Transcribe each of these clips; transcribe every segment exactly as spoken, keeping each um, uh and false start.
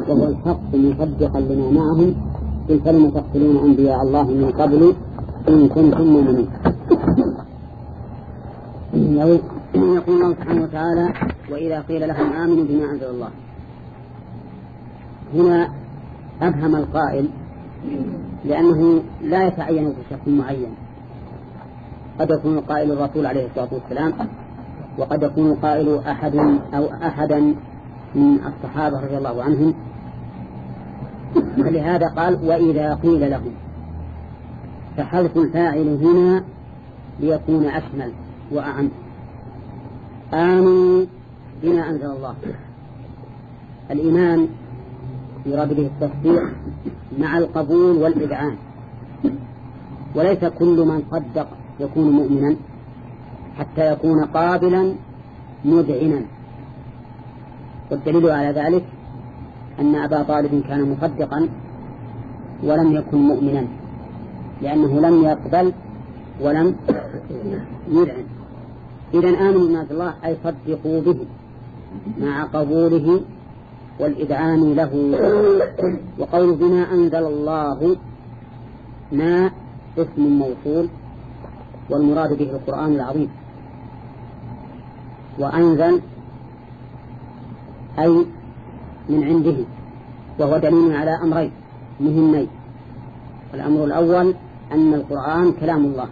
وهو الحق مصدقا لما معهم قل فلم تقتلون أنبياء الله من قبل إن كنتم مؤمنين. يقول الله سبحانه وتعالى وإذا قيل لهم آمنوا بما أنزل الله. هنا أفهم القائل لأنه لا يتعين في شخص معين، قد يكون قائل الرسول عليه الصلاة والسلام، وقد يكون قائل أحد أو أحدا من الصحابة رضي الله عنهم، فلهذا قال وإذا قيل لهم، فحذف الفاعل هنا ليكون أشمل وأعم. آمنوا بما أنزل الله. الإيمان يراد به التصديق مع القبول والإذعان، وليس كل من صدق يكون مؤمنا حتى يكون قابلا مذعنا. والدليل على ذلك أن أبا طالب كان مصدقا ولم يكن مؤمنا، لأنه لم يقبل ولم يذعن. إذن آمنوا بما أنزل الله أي صدقوا به مع قبوله والإذعان له. وقول بما أنزل الله ما اسم موصول، والمراد به القرآن العظيم. وأنزل أي من عنده، وهو دليل على أمرين مهمين. الأمر الأول أن القرآن كلام الله،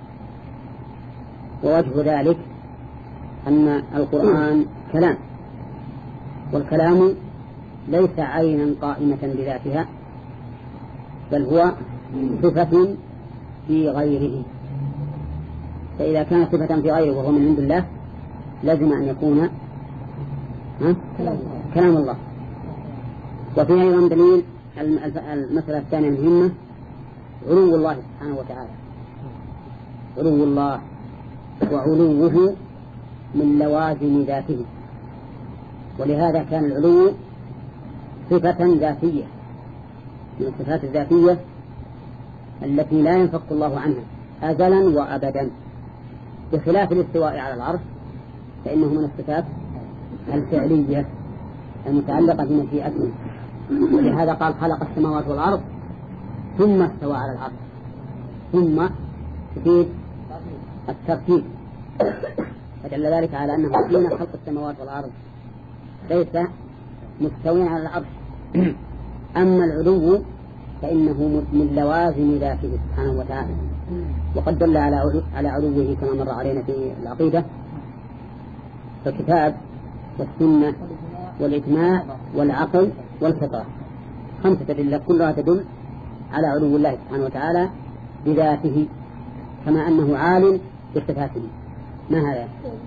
ووجه ذلك أن القرآن كلام، والكلام ليس عينا قائمة بذاتها، بل هو صفة في غيره. فإذا كان صفة في غيره وهو من عند الله لازم أن يكون كلام الله. وفي أيضا دليل المسألة الثانية المهمة علو الله سبحانه وتعالى. علو الله وعلوه من لوازم ذاته، ولهذا كان العلو صفة ذاتية من الصفات الذاتية التي لا ينفك الله عنها أزلا وأبدا، بخلاف الاستواء على العرش فإنه من الصفات الفعلية المتعلقة بمشيئته. ولهذا قال خلق السماوات والأرض ثم استوى على العرش. ثم تفيد الترتيب، فدل ذلك على أنه حين خلق السماوات والأرض ليس مستوين على العرش. أما العلو فإنه من لوازم ذاته سبحانه وتعالى، وقد دل على علوه كما مر علينا في العقيدة فالكتاب والسنة والإجماع والعقل والفطرة، خمسة أدلة كلها تدل على علو الله سبحانه وتعالى بذاته، كما أنه عالم بصفاته. ما هذا؟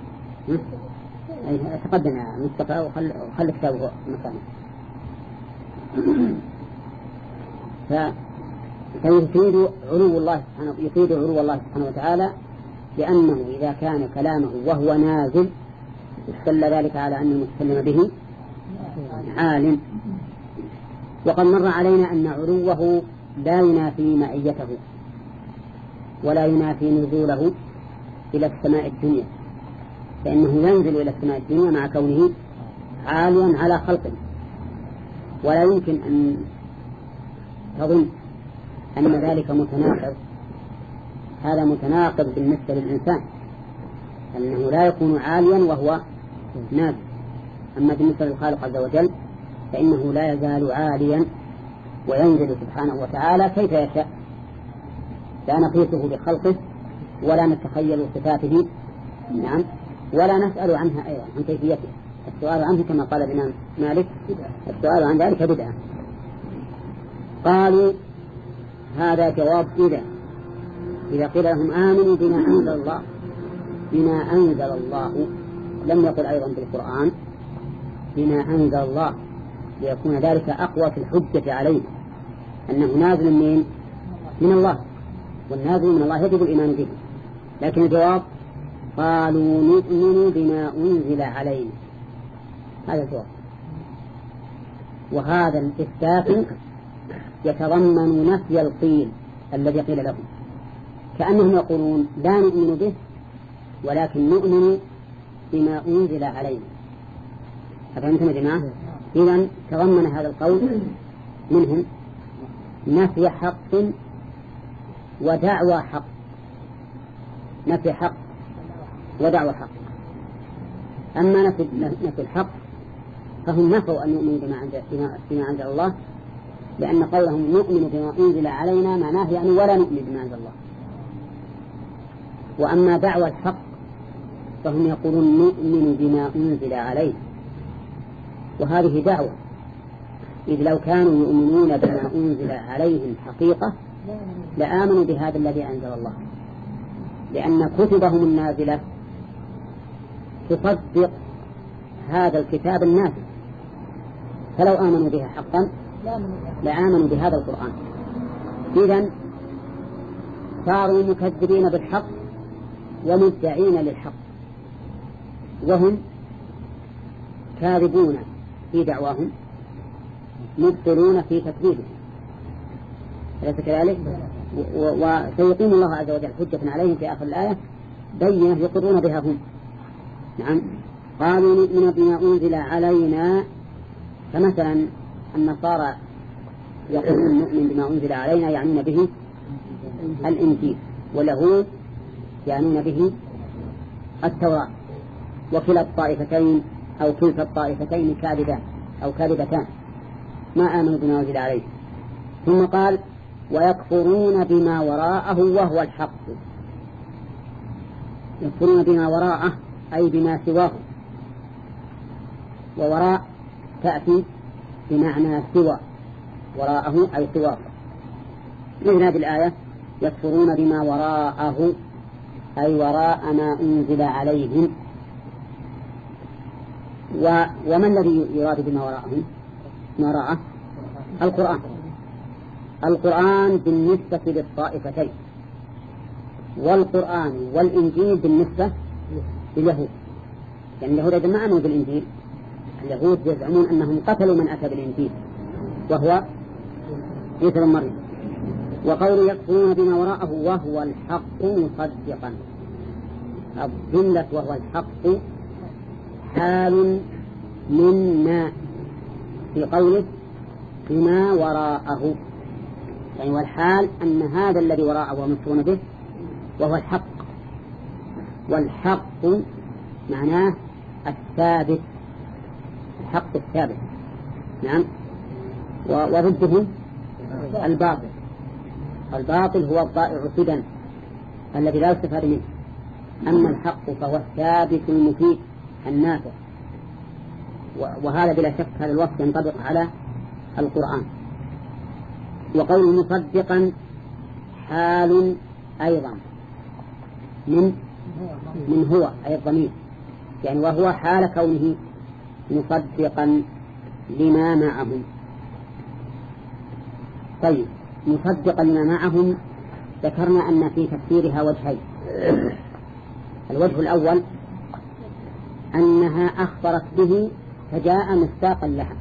تقدم يا مصطفى وخل كتابه مكانه. فيفيد علو الله سبحانه يفيد علو الله سبحانه وتعالى، لأنه إذا كان كلامه وهو نازل استدل ذلك على أن المتكلم به عالم. وقد مر علينا أن علوه لا ينافي معيته ولا ينافي نزوله إلى السماء الدنيا، فإنه ينزل إلى السماء الدنيا مع كونه عاليا على خلقه. ولا يمكن أن تظن أن ذلك متناقض، هذا متناقض بالنسبة للإنسان، أنه لا يكون عاليا وهو نازل. أما بالنسبة للخالق عز وجل فإنه لا يزال عاليا وينزل سبحانه وتعالى كيف يشاء، لا نقيسه بخلقه ولا نتخيل صفاته، نعم، ولا نسأل عنها أيضا عن كيفيته. السؤال عنه كما قال الإمام مالك السؤال عن ذلك بدعة. قالوا هذا جواب إذا إذا قيل لهم آمنوا بما أنزل الله بما أنزل الله، لم يقل أيضا بالقرآن بما أنزل الله، ليكون ذلك أقوى في الحجة عليه أنه نازل من من الله، والنازل من الله يجب الإيمان به. لكن الجواب قالوا نؤمن بما أنزل علينا، هذا الجواب. وهذا الإثبات يتضمن نفي القيل الذي قيل لهم، كأنهم يقولون لا نؤمن به ولكن نؤمن بما أنزل علينا. أفهمتم يا جماعة؟ إذن تضمن هذا القول منهم نفي حق ودعوى حق، نفي حق ودعوى حق. أما نفي, نفي الحق فهم نفوا أن يؤمنوا بما عند بما عند الله، لأن قولهم نؤمن بما أنزل علينا معناه يعني ولا نؤمن بما عند الله. وأما دعوى الحق فهم يقولون نؤمن بما أنزل عليه، وهذه دعوة، إذ لو كانوا يؤمنون بما أنزل عليهم حقيقة لآمنوا بهذا الذي أنزل الله، لأن كتبهم النازلة تصدق هذا الكتاب النازل، فلو آمنوا بها حقا لآمنوا بهذا القرآن. إذن صاروا مكذبين بالحق ومدعين للحق، وهم كاذبون في دعواهم مبطلون في تكذيبهم، أليس كذلك؟ وسيقيم الله عز وجل حجة عليهم في آخر الآية بينة يقرون بها هم. نعم، قالوا نؤمن بما أنزل علينا، فمثلا النصارى يقولون نؤمن بما أنزل علينا يعنون به الإنجيل، واليهود يعنون به التوراة، وكلا الطائفتين أو كلتا الطائفتين كاذبان أو كاذبتان ما آمنوا بما أنزل عليه. ثم قال ويكفرون بما وراءه وهو الحق، يكفرون بما وراءه أي بما سواه، ووراء تأتي بمعنى سوى، وراءه أي سواه. مثل هذه الآية يكفرون بما وراءه أي وراء ما أنزل عليهم. و... وما الذي يراد بما وراءهم؟ ما وراءه القرآن، القرآن بالنسبة للطائفتين، والقرآن والإنجيل بالنسبة لليهود، يعني اليهود ما آمنوا بالإنجيل، اليهود يزعمون أنهم قتلوا من أتى بالإنجيل وهو عيسى بن مريم. وقول يكفرون بما وراءه وهو الحق مصدقا، الجملة وهو الحق حال منا في قوله بما وراءه، يعني والحال أن هذا الذي وراءه ومكفرون به وهو الحق، والحق معناه الثابت، الحق الثابت. نعم، وضده الباطل، الباطل هو الضائع سدى الذي لا يستفاد منه، أما الحق فهو الثابت المفيد النافع. وهذا بلا شك هذا الوصف ينطبق على القرآن. وقول مصدقا حال أيضا من من هو أي الضمير، يعني وهو حال كونه مصدقا لما معهم. طيب، مصدقا لما معهم ذكرنا أن في تفسيرها وجهين. الوجه الأول أنها أخبرت به فجاء مصداقا لها،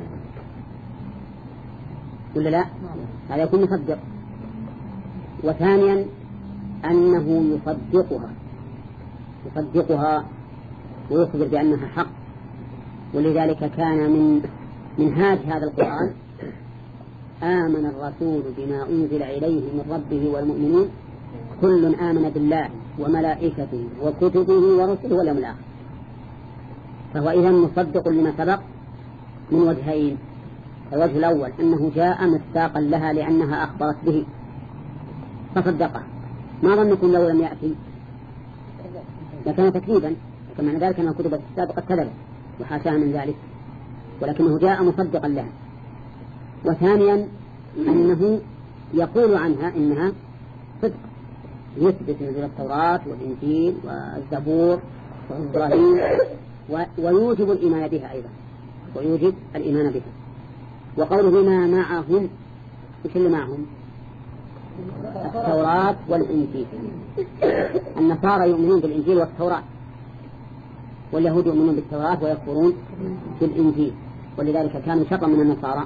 ولا لا؟ هذا يكون مصدق. وثانيا أنه يصدقها يصدقها ويخبر بأنها حق، ولذلك كان من منهاج هذا القرآن آمن الرسول بما أنزل إليه من ربه والمؤمنون كل آمن بالله وملائكته وكتبه ورسله واليوم الآخر. فهو إذن مصدق لما سبق من وجهين. الوجه الأول أنه جاء مصداقا لها لأنها أخبرت به فصدقه. ما ظنكم لو لم يأتي لكان تكذيبا، كما ذلك أن الكتب السابقة كذبت وحاشاها من ذلك، ولكنه جاء مصدقا لها. وثانيا أنه يقول عنها إنها صدق، يثبت نزول التوراة والإنجيل والزبور وإبراهيم، ويوجب الإيمان بها أيضا، ويوجب الإيمان بها. وقوله بما معهم، إيش اللي معهم؟ التوراة والإنجيل. النصارى يؤمنون بالإنجيل والتوراة، واليهود يؤمنون بالتوراة ويكفرون بالإنجيل، ولذلك كانوا شطا من النصارى.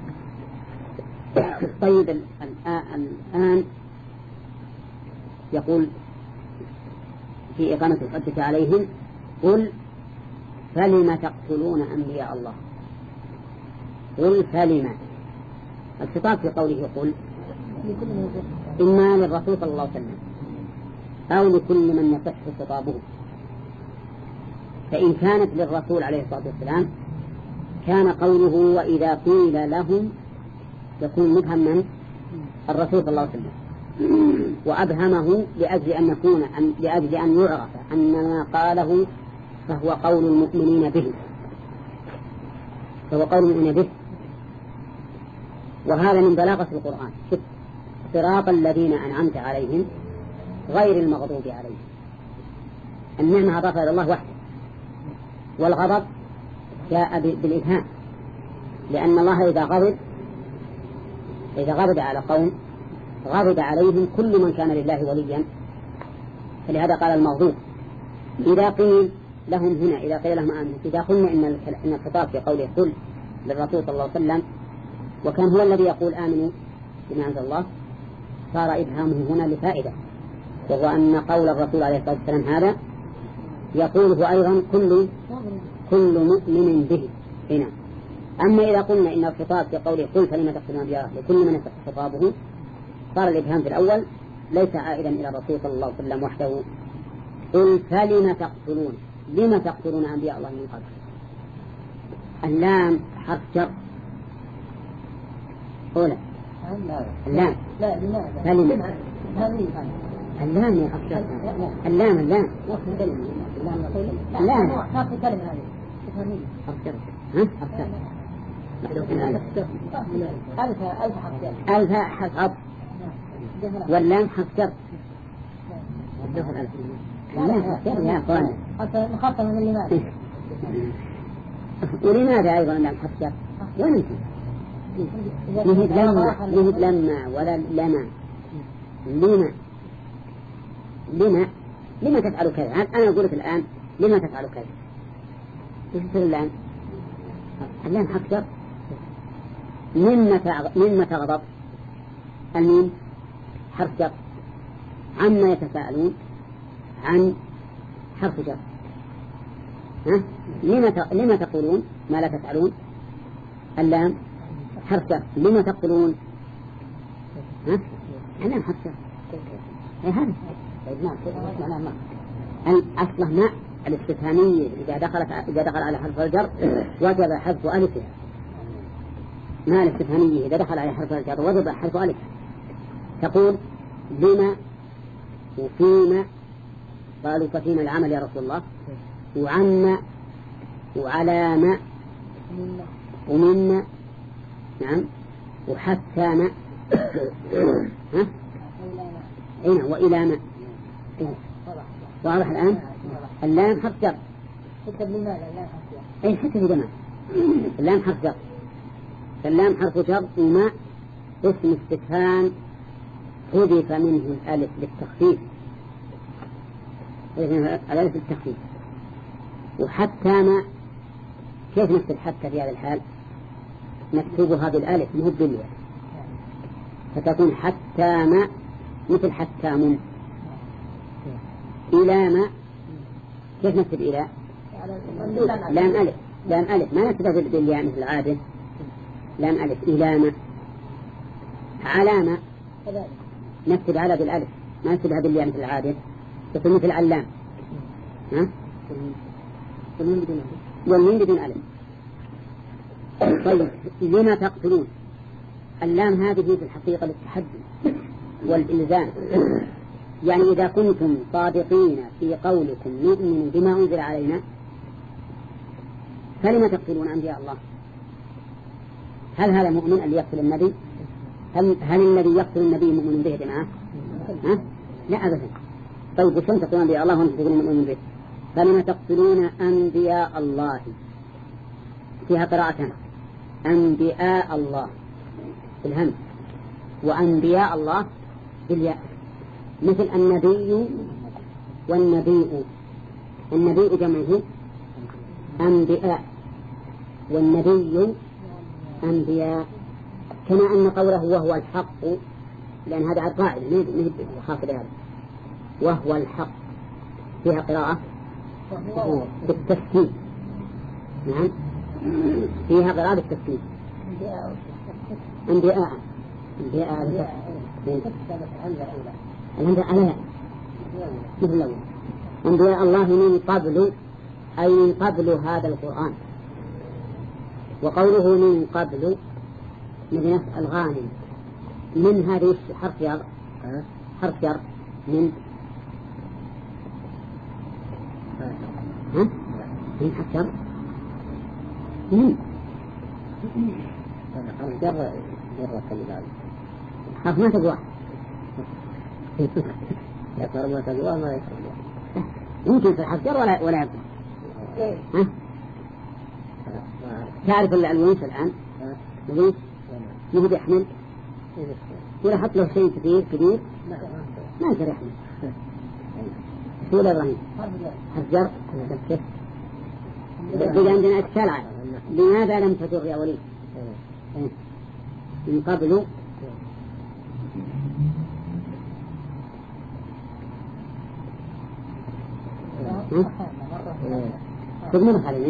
طيب، الآن يقول في إقامة الحجة عليهم قل فلم تقتلون أنبياء الله. قل فلما. الخطاب في قوله قل إما للرسول صلى الله عليه وسلم أو لكل من يصح خطابه. فإن كانت للرسول عليه الصلاة والسلام كان قوله وإذا قيل لهم يكون مبهم من الرسول صلى الله عليه وسلم، وأبهمه لأجل أن يكون لأجل أن يعرف أن ما قاله فهو قول المؤمنين به فهو قول المؤمنين به. وهذا من بلاغة القرآن. صراط الذين أنعمت عليهم غير المغضوب عليهم. النعمة أضافها إلى الله وحده، والغضب جاء بالإبهام، لأن الله إذا غضب إذا غضب على قوم غضب عليهم كل من كان لله وليا، فلهذا قال المغضوب. إذا قيل لهم هنا إذا قيل لهم آمنوا، إذا قلنا إن الخطاب في قوله قل للرسول صلى الله عليه وسلم وكان هو الذي يقول آمنوا بما أنزل الله، صار إبهامه هنا لفائدة، وهو أن قول الرسول عليه الصلاة والسلام هذا يقوله أيضا كل كل مؤمن به هنا. أما إذا قلنا إن الخطاب في قوله قل فلما تقتلون أنبياء لكل من يصح خطابه، صار الإبهام في الأول ليس عائدا إلى الرسول صلى الله عليه وسلم وحده. قل فلما تقتلون، لما تقتلون أنبياء الله من قبل. اللام حرف جر أولى اللام لا لماذا فلما اللام يا حرف جر اللام اللام اللام حرف كلمة هذه حرف جر ها حرف جر ألف ألف حرف جر ألف حرف عطف واللام حرف جر اللام حرف جر يا أخوان مخفف من لماذا. ولماذا أيضا اللام حرف جر وننسي نهد لما نهد لما ولا لما لما لما لما تفعل كذا. أنا أقولك الآن لما تفعل كذا إيش يصير الآن؟ اللام حرف جر. مما تغضب الميم حرف جر. عما يتساءلون عن حرف جر. ها لما لما تقولون ما لا تفعلون اللام حرف جر. لما تقولون ها اللام حرف جر. اي هذا أصله ما الاستفهامية إذا دخلت إذا دخل على حرف الجر وجب حذف ألفها. ما الاستفهامية إذا دخل على حرف الجر وجب حذف ألف. تقول لما وفيما قالوا ففيما العمل يا رسول الله وعما وعلى ما ومنا نعم وحتى ما ها أين وإلى ما واضح الآن. اللام حرف جر. أي حتى في جماعة اللام حرف جر. اللام حرف جر وما اسم استفهام حذف منه الألف للتخفيف الألف للتخفيف. وحتى ما كيف نكتب حتى في هذا الحال؟ نكتبها بالألف مو بالياء فتكون حتى ما مثل حتى من. إلى ما كيف نكتب إلى؟ لام ألف لام ألف ما نكتبها بالياء مثل العادة. لام ألف إلى ما. على ما نكتب على بالألف ما نكتبها بالياء مثل العادة تكون مثل علام ها والمين بدون ألف. طيب لما تقتلون اللام هذه في الحقيقة للتحدي والإلزام. يعني إذا كنتم صادقين في قولكم نؤمن بما أنزل علينا فلما تقتلون أنبياء الله؟ هل هذا مؤمن اللي يقتل النبي؟ هل, هل الذي يقتل النبي مؤمن به جماعة؟ ها؟ لا أبدا. طيب وشون تقتلون أنبياء الله وأنتم تقولون مؤمن به؟ فلما تقتلون أنبياء الله فيها قراءتان أنبياء الله بالهمز وأنبياء الله بالياء مثل النبي والنبي. النبي جمعه أنبياء والنبي أنبياء كما أن قوله وهو الحق لأن هذا قاعدة نهد خاصة بهذا وهو الحق فيها قراءة بالتسكين. نعم فيها قراءة بالتسكين أنبياء أنبياء الأنبياء على مثل الأول أنبياء الله من قبل أي من قبل هذا القرآن. وقوله من قبل من الغانم من هذه حرف جر حرف جر من ها من حرف جر من حرف جر جر كلمة حرف ما تقوى يقرأ ما تقوى ما يقرأ يمكن في الحرف جر ولا ولا يقرأ. ها تعرف الونس الآن الونس ما هو بيحمل ولا حط له شيء كثير كبير ما يقدر يحمل. شو لا إبراهيم حرف جر كيف بقى عندنا إشكال عاد لماذا لم تجر يا وليد من قبل تضمن عليه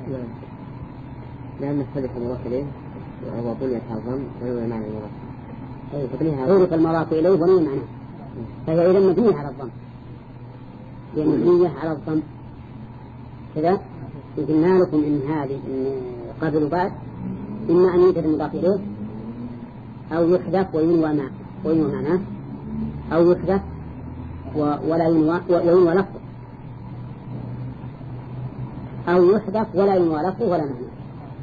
لأن السلف المضاف إليه وهو بنية الظن وهو معنى المضاف غيرت المضاف إليه ونوي معناه فهي إذا مبنية على الظن لأن مبنية على الظن كذا. قلنا لكم إن هذه إن قبل بعد إما أن يوجد المضاف إليه أو يحذف وينوى معناه وينوى معناه أو يحذف ولا ينوى وينوى لفظه أو يحذف ولا ينوى لفظه ولا معناه.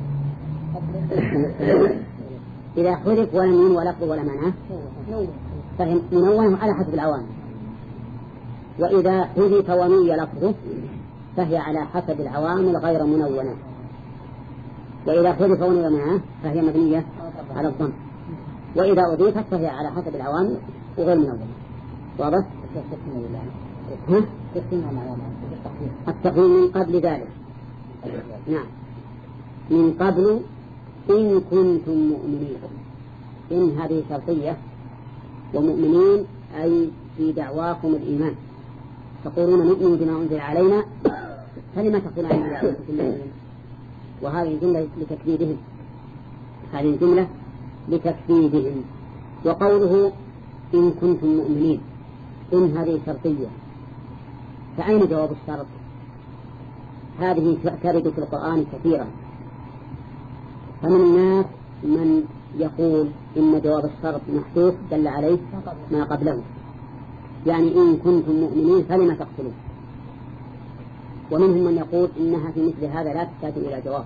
إذا حذف ولم ينوى لفظه ولا معناه فهم منوه على حسب العوامل. وإذا حذف ونوي لفظه فهي على حسب العوامل غير منونة. وإذا حذف ونوي معناه فهي مبنية على الظن. وإذا أضيفت فهي على حسب العوامل وغير منونة. واضح؟ ها؟ التقويم من قبل ذلك. نعم من قبل إن كنتم مؤمنين. إن هذه شرطية ومؤمنين أي في دعواكم الإيمان تقولون نؤمن بما أنزل علينا فلما تقولون أن لا تؤمنون. وهذه الجملة لتكذيبهم هذه الجملة لتكذيبهم. وقوله إن كنتم مؤمنين إن هذه شرطية فأين جواب الشرط؟ هذه ترد في القرآن كثيرا. فمن الناس من يقول إن جواب الشرط محذوف دل عليه ما قبله يعني إن كنتم مؤمنين فلما تقتلون. ومنهم من يقول إنها في مثل هذا لا تحتاج إلى جواب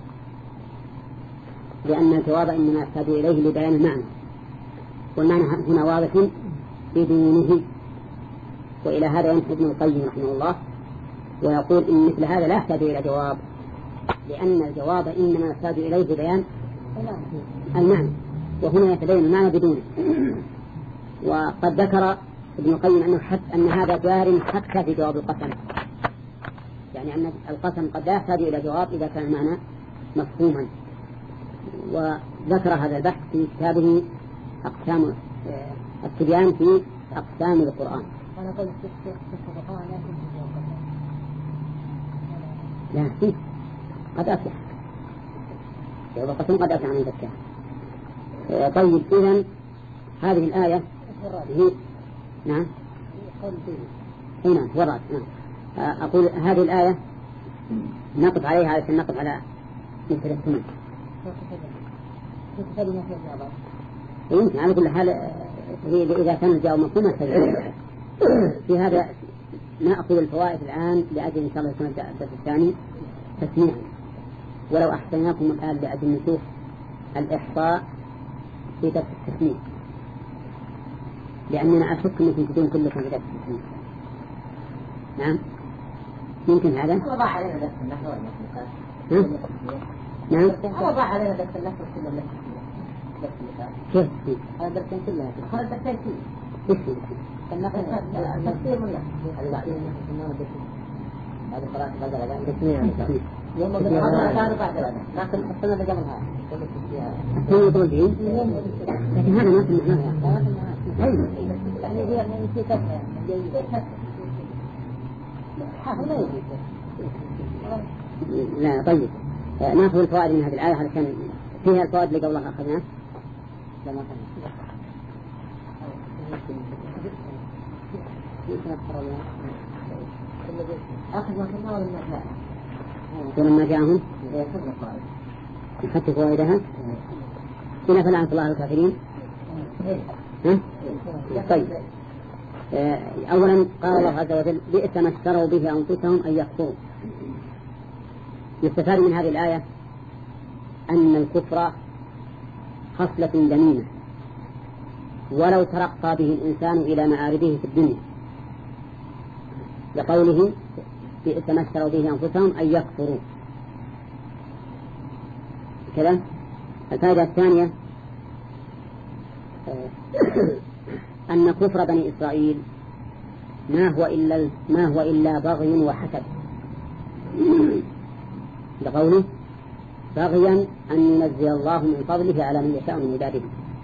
لأن الجواب إنما يحتاج إليه لبيان المعنى والمعنى هنا واضح بدونه. وإلى هذا ينحب ابن القيم رحمه الله ويقول إن مثل هذا لا يحتاج إلى جواب لأن الجواب إنما يحتاج إليه ببيان المعنى وهنا يتبين المعنى بدونه. وقد ذكر ابن القيم أنه حتى أن هذا جار حتى في جواب القسم يعني أن القسم قد لا يحتاج إلى جواب إذا كان المعنى مفهوما. وذكر هذا البحث في كتابه أقسام التبيان في أقسام القرآن. لا فيه قد أفلح جواب القسم قد أفلح عن ذكاء. طيب إذن هذه الآية هي نعم هنا ورد نعم. أقول هذه الآية نقف عليها علشان نقف على مثل الثمن يمكن على كل حال إذا كان الجواب مفهوما في هذا نأخذ الفوائد الآن لأجل إن شاء الله يكون الدرس الثاني تسميع. ولو أحسناكم الآن لأجل نشوف الإحصاء في درس التسميع لأننا أشك أنكم تكون كلكم في درس التسميع. نعم يمكن هذا الله ضاع علينا درس النحو والمخلوقات. نعم الله ضاع علينا درس النحو كله درس كيف هذا درسين كلها هذا درسين كيف النحو تفسير من هذا بعدين هذا قراءة بدل هذا تسميع يوم بالحضر كانوا بعد هذا لكن السنة اللي قبلها السنة يقول دين لكن هذا ما في معناه أيوة يعني هي في كفة لا طيب ناخذ الفوائد من هذه الآية علشان فيها الفوائد اللي قبلها أخذناه آخر ما كنا ولا ما ولما جاءهم حتى فوائدها هنا فلعنة الله الكافرين. ها؟ طيب أولا قال الله عز وجل بئس ما اشتروا به أنفسهم أن يكفروا. يستفاد من هذه الآية أن الكفر خصلة ذميمة ولو ترقى به الإنسان إلى مآربه في الدنيا، لقوله بئس ما اشتروا به أنفسهم أن يكفروا كذا. الفائدة الثانية أن كفر بني إسرائيل ما هو إلا ما هو إلا بغي وحسد، لقوله بغيا أن ينزل الله من فضله على من يشاء من عباده.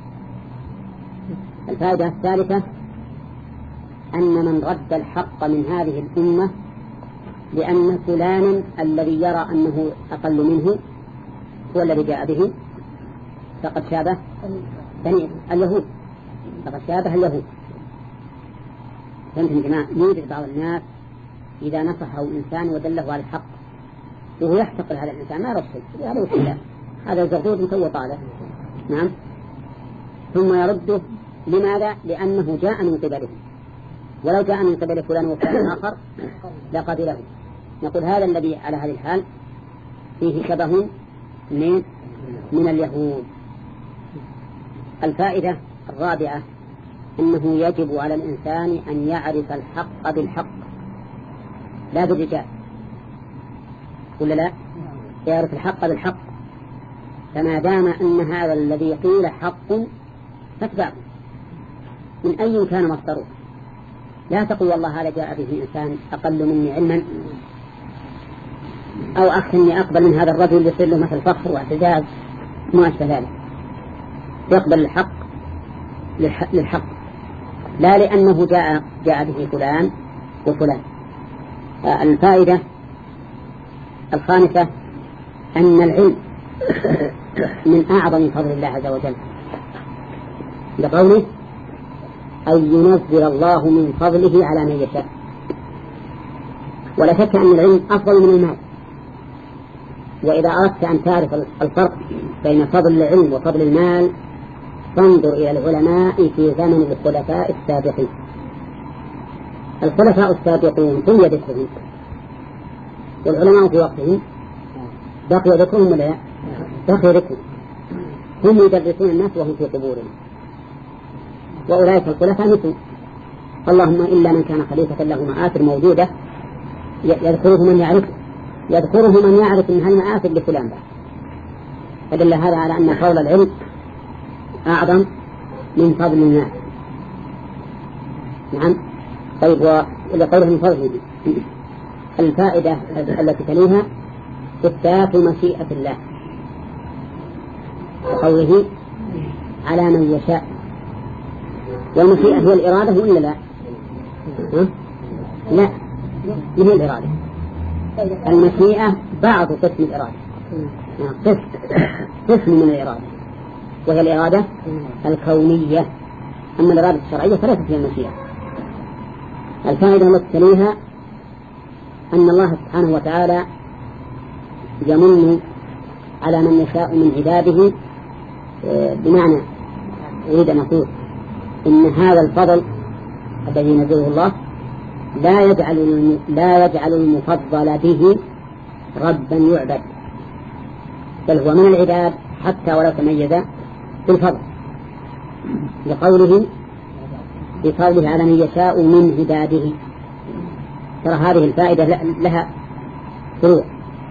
الفائدة الثالثة أن من رد الحق من هذه الأمة لأن فلانا الذي يرى أنه أقل منه هو الذي جاء به فقد شابه بني اليهود، فقد شابه اليهود. فهمتم يا جماعة؟ يوجد بعض الناس إذا نصحه إنسان ودله على الحق وهو يحتقر هذا الإنسان ما يرشد هذا وسيلة هذا زغدود مسوى طالع نعم، ثم يرده. لماذا؟ لأنه جاء من قبله، ولو جاء من قبل فلان وفلان آخر لقبله. نقول هذا الذي على هذه الحال فيه شبه من من اليهود. الفائدة الرابعة أنه يجب على الإنسان أن يعرف الحق بالحق لا بالرجال، ولا لا؟ يعرف الحق بالحق، فما دام أن هذا الذي قيل حق فاتبعه من أي كان مصدره. لا تقول والله هذا جاء به إنسان أقل مني علما أو أخشى أني أقبل من هذا الرجل يصير له مثل فخر واعتزاز ما أشبه ذلك. يقبل الحق للحق لا لأنه جاء جاء به فلان وفلان. الفائدة الخامسة أن العلم من أعظم فضل الله عز وجل، لقوله أن ينزل الله من فضله على من يشاء. ولا شك أن العلم أفضل من المال، وإذا أردت أن تعرف الفرق بين فضل العلم وفضل المال فانظر إلى العلماء في زمن الخلفاء السابقين. الخلفاء السابقون طوي ذكرهم، والعلماء في وقتهم بقي ذكرهم ولا لا؟ بقي ذكرهم، هم يدرسون الناس وهم في قبورهم، وأولئك الخلفاء مثل اللهم إلا من كان خليفة له مآثر موجودة يذكره من يعرف يذكره من يعرف من هالمآثر لفلان بعد. فدل هذا على أن فضل العلم أعظم من فضل الناس. نعم. طيب ولقوله من فضله الفائدة التي تليها إثبات مشيئة الله، وقوله على من يشاء. والمشيئة هي الإرادة ولا لا؟ ها؟ لا، هي الإرادة. المشيئة بعض قسم الإرادة، قسم قسم من الإرادة، وهي الإرادة الكونية. أما الإرادة الشرعية فليست هي المشيئة. الفائدة التي تليها أن الله سبحانه وتعالى يمن على من يشاء من عباده، بمعنى أريد أن أقول إن هذا الفضل الذي ينزله الله لا يجعل لا يجعل المفضل به ربا يعبد، بل هو من العباد حتى ولو تميز بالفضل، لقوله بفضله على من يشاء من عباده. ترى هذه الفائدة لها فروع.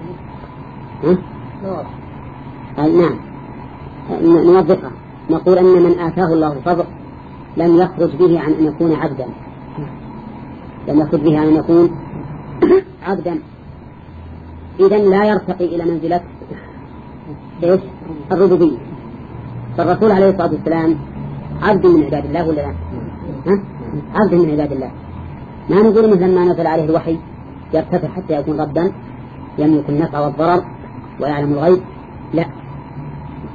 نعم نوضحها. نقول أن من آتاه الله الفضل لم يخرج به عن أن يكون عبدا، لم يخرج به عن أن يكون عبدا، إذن لا يرتقي إلى منزلة إيش؟ الربوبية. فالرسول عليه الصلاة والسلام عبد من عباد الله ولا لا؟ ها؟ عبد من عباد الله. ما نقول مثلا ما نزل عليه الوحي يرتفع حتى يكون ربا يملك النفع والضرر ويعلم الغيب، لا،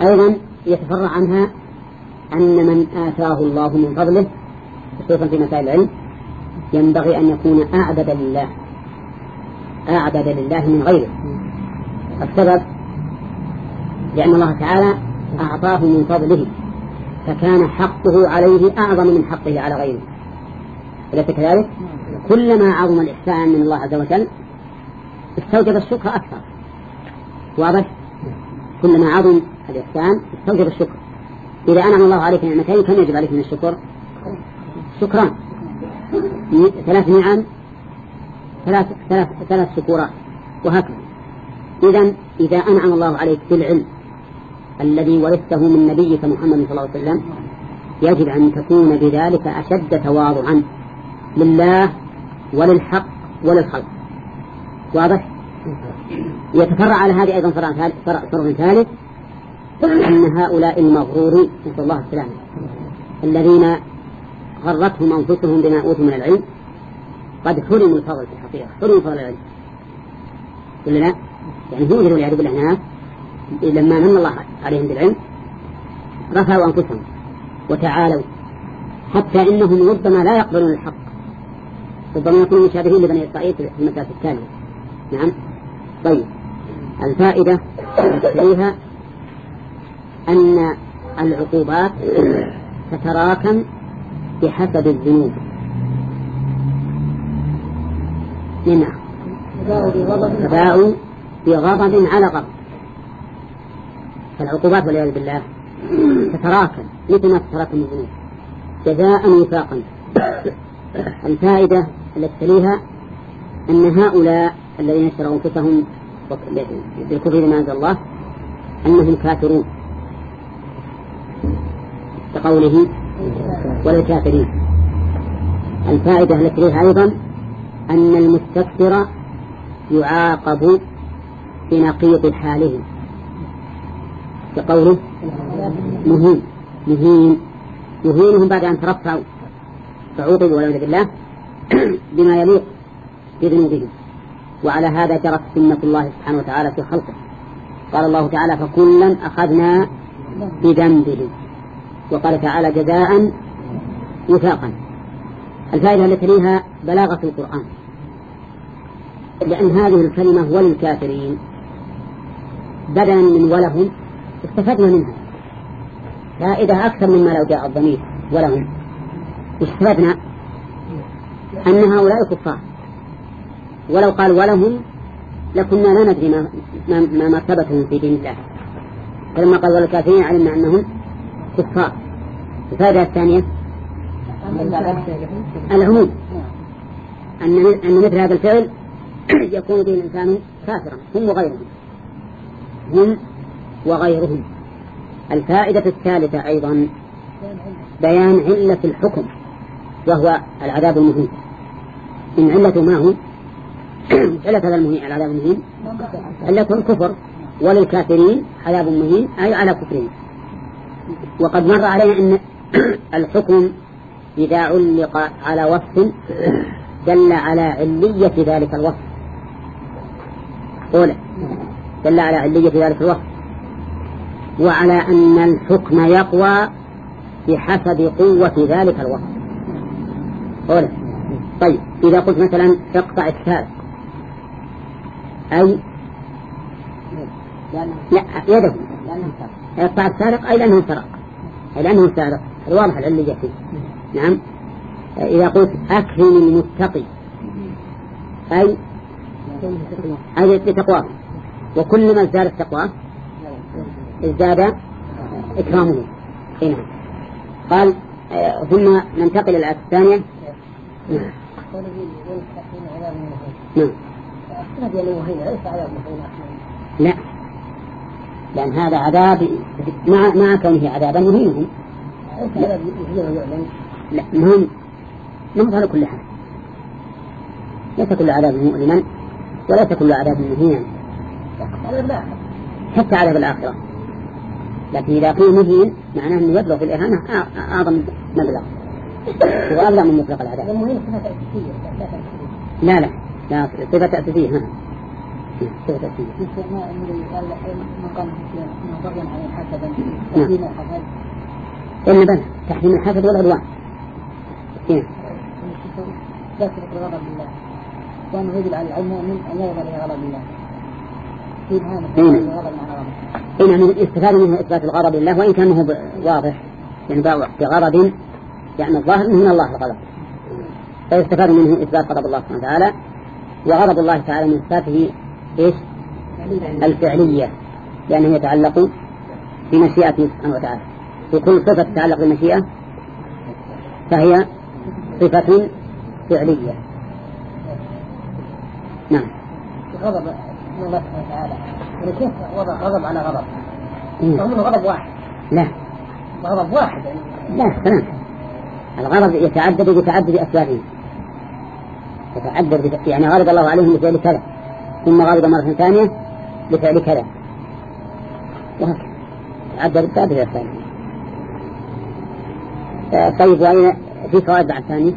أيضا يتفرع عنها أن من آتاه الله من فضله خصوصا في مسائل العلم ينبغي أن يكون أعبد لله أعبد لله من غيره. السبب لأن الله تعالى أعطاه من فضله فكان حقه عليه أعظم من حقه على غيره. أليس كذلك؟ كلما عظم الإحسان من الله عز وجل استوجب الشكر أكثر. واضح؟ كلما عظم الإحسان استوجب الشكر. إذا أنعم الله عليك نعمتين كم يجب عليك من الشكر؟ شكران. ثلاث نعم ثلاث ثلاث ثلاث شكورات وهكذا. إذا إذا أنعم الله عليك بالعلم الذي ورثته من نبيك محمد صلى الله عليه وسلم يجب أن تكون بذلك أشد تواضعا لله وللحق وللخلق. واضح؟ يتفرع على هذه أيضا فرع ثالث أن هؤلاء المغرورين نسأل الله السلامة الذين غرتهم أنفسهم بما أوتوا من العلم قد حرموا الفضل في الحقيقة، حرموا فضل العلم. ولا لا؟ يعني هم يقولون يعرفوا الناس لما من الله عليهم بالعلم رفعوا أنفسهم وتعالوا حتى إنهم ربما لا يقبلون الحق، ربما يكونوا مشابهين لبني إسرائيل في المسألة الثانية. نعم. طيب الفائدة فيها أن العقوبات تتراكم بحسب الذنوب. نعم. فباءوا بغضب على غضب. فالعقوبات والعياذ بالله تتراكم مثل ما تتراكم الذنوب جزاء وفاقا. الفائدة التي تليها أن هؤلاء الذين اشتروا أنفسهم بالكفر بما أنزل الله أنهم كافرون كقوله وللكافرين. الفائدة التي تليها أيضا أن المستكبر يعاقب بنقيض حالهم كقوله مهين مهين يهينهم بعد أن ترفعوا فعوقبوا والعياذ بالله بما يليق بذنوبهم. وعلى هذا جرت سنة الله سبحانه وتعالى في خلقه. قال الله تعالى فكلا أخذنا بذنبه، وقال تعالى جزاء وفاقا. الفائدة التي لها بلاغة القرآن لأن هذه الكلمة وللكافرين بدلا من ولهم استفدنا منها فائدة أكثر مما لو جاء الضمير ولهم. استفدنا أن هؤلاء كفار، ولو قال ولهم لكنا لا ندري ما, ما مرتبتهم في دين الله، فلما قال وللكافرين علمنا أنهم كفار. الفائدة الثانية العموم أن أن مثل هذا الفعل يكون به الإنسان كافرا هم وغيرهم هم وغيرهم. الفائدة الثالثة أيضا بيان علة الحكم وهو العذاب المهين. إن علة ما هو علة هذا المهين العذاب المهين علة الكفر وللكافرين عذاب مهين أي على كفرهم. وقد مر علينا أن الحكم إذا علق على وصف دل على علية ذلك الوصف. أولا دل على علية ذلك الوصف وعلى أن الحكم يقوى بحسب قوة ذلك الوصف. أولا طيب إذا قلت مثلا اقطع السارق أي لا يده اقطع السارق أي لأنه سرق أي لأنه سارق الواضح العلية فيه. نعم. إذا قلت أكرم المتقي أي أي بتقواه، وكل ما ازداد التقوى ازداد إكرامه. هنا قال ثم ننتقل إلى الثانية. نعم. لا لأن هذا عذاب مع مع كونه عذابا مهينهم. لا مهم مهم على كل حال ليس كل عذاب مؤلما وليس كل عذاب مهينا حتى عذاب الآخرة. لكن إذا قيل مهين معناه أنه يبلغ في الإهانة أعظم مبلغ وأبلغ من مطلق العذاب. لا لا لا صفة تأسيسية. تأتي سوف تأتي. إن بل تحريم الحسد والعدوان. إيه. لا تفرق غضب الله. وأنه يجب على المؤمن أن يغضب لغضب الله. في هذا غضب مع غضب. إن من استفاد منه إثبات الغضب لله وإن كان هو واضح يعني بغضب يعني الظاهر من الله الغضب. فيستفاد منه إثبات غضب الله سبحانه وتعالى. وغضب الله تعالى من صفاته إيش؟ الفعلية لأنه يتعلق بمشيئته سبحانه وتعالى. وكل صفة تتعلق بالمشيئة فهي صفة فعلية. نعم. غضب الله سبحانه وتعالى كيف وضع غضب على غضب؟ رغم غضب واحد. لا. غضب واحد. لا تمام. الغضب يتعدد بتعدد أسبابه. يتعدد يعني غضب الله عليهم بفعل كذا ثم غضب مرة ثانية بفعل كذا وهكذا يتعدد بتعدد أسبابه. طيب وأين في فوائد بعد ثاني؟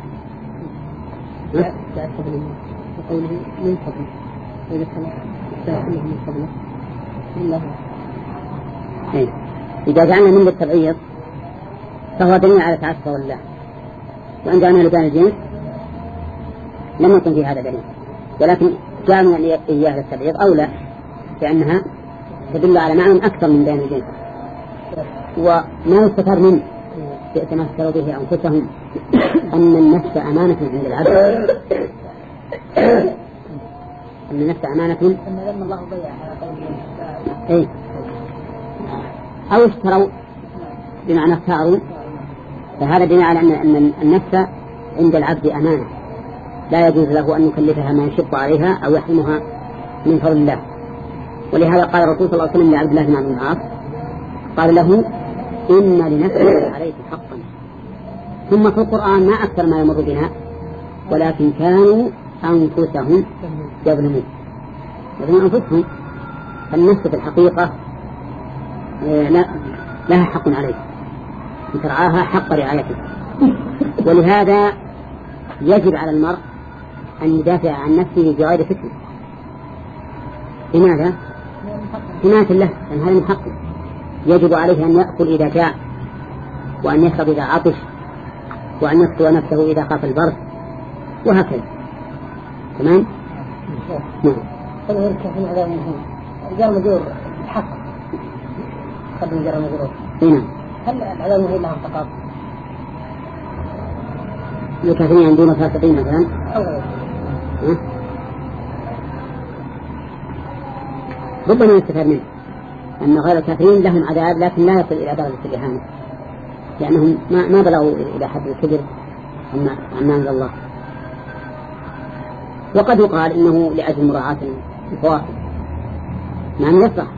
وقوله من فضله وإذا كان كله من فضله الله. إيه. إذا جعلنا من التبعيض فهو دليل على تعسف الله. وإن جعلنا لبان الجنس لم يكن في هذا دليل ولكن جعلنا إياه للتبعيض أولى لأنها تدل على معنى أكثر من بيان الجنس. وما يستفاد منه بئس ما اشتروا به أنفسهم أن النفس أمانة عند العبد. أن النفس أمانة أن الله ضيع على قوله إيه أو اشتروا بمعنى اختاروا فهذا دليل على أن أن النفس عند العبد أمانة لا يجوز له أن يكلفها ما يشق عليها أو يحرمها من فضل الله. ولهذا قال الرسول صلى الله عليه وسلم لعبد الله بن العاص قال له إن لنفسك عليك حقا. ثم في القرآن ما أكثر ما يمر بنا ولكن كانوا أنفسهم يظلمون يظلمون أنفسهم. فالنفس في الحقيقة لها حق عليه ترعاها حق رعايته. ولهذا يجب على المرء أن يدافع عن نفسه بغير فتنة. لماذا؟ حماية له لأن هذا من حقه. يجب عليه أن يأكل إذا جاع وأن يشرب إذا عطش وأن يكسو نفسه إذا خاف البرد وهكذا. تمام؟ نعم. هل يركب في العذاب منهم جار مجور حق قبل جار مجور؟ نعم. هل العذاب منهم لهم فقط؟ الكافرين عندهم فاسقين مثلا ربما يستفاد منه أن غير الكافرين لهم عذاب لكن لا يصل إلى درجة الإهانة لأنهم ما ما بلغوا إلى حد الكبر عن أنزل الله. وقد يقال إنه لأجل مراعاة الفواصل مع أن يصح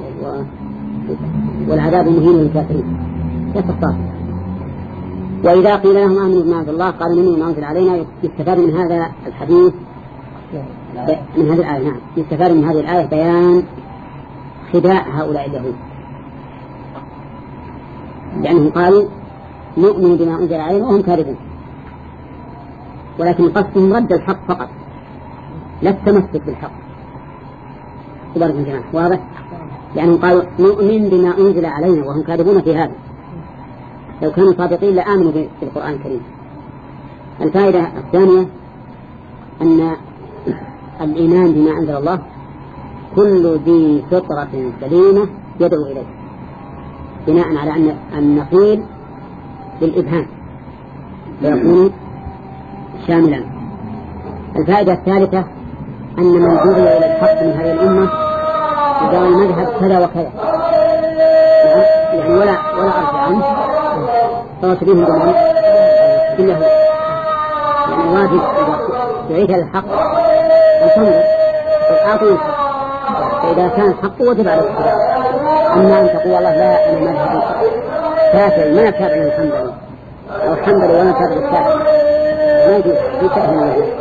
والعذاب مهين للكافرين يتصاف. وإذا قيل لهم آمنوا بما أنزل الله قالوا منه ما أنزل علينا. يستفاد من هذا الحديث من هذه الآية نعم يستفاد من هذه الآية بيان خداع هؤلاء اليهود لأنهم قالوا نؤمن بما أنزل علينا وهم كاذبون ولكن قصدهم رد الحق فقط لا التمسك بالحق. تبارك الجماعة واضح لأنهم قالوا نؤمن بما أنزل علينا وهم كاذبون في هذا. لو كانوا صادقين لآمنوا بالقرآن الكريم. الفائدة الثانية أن الإيمان بما أنزل الله كل ذي فطرة سليمة يدعو إليه بناء على أن النقيل للإبهام ويكون شاملا. الفائدة الثالثة أن من دعي إلى الحق من هذه الأمة يدعو المذهب كذا وكذا يعني ولا ولا أرجع عنه فهو سبيل جميل كله يعني واجب تعيد الحق وتنظر وتعطي الحق فإذا كان الحق وجب على الاتباع. أما أن تقول الله لا أنا مذهب كافر ما تابع للحنبلي أو الحنبلي وما تابع للكافر ما يجوز في سهل المذهب.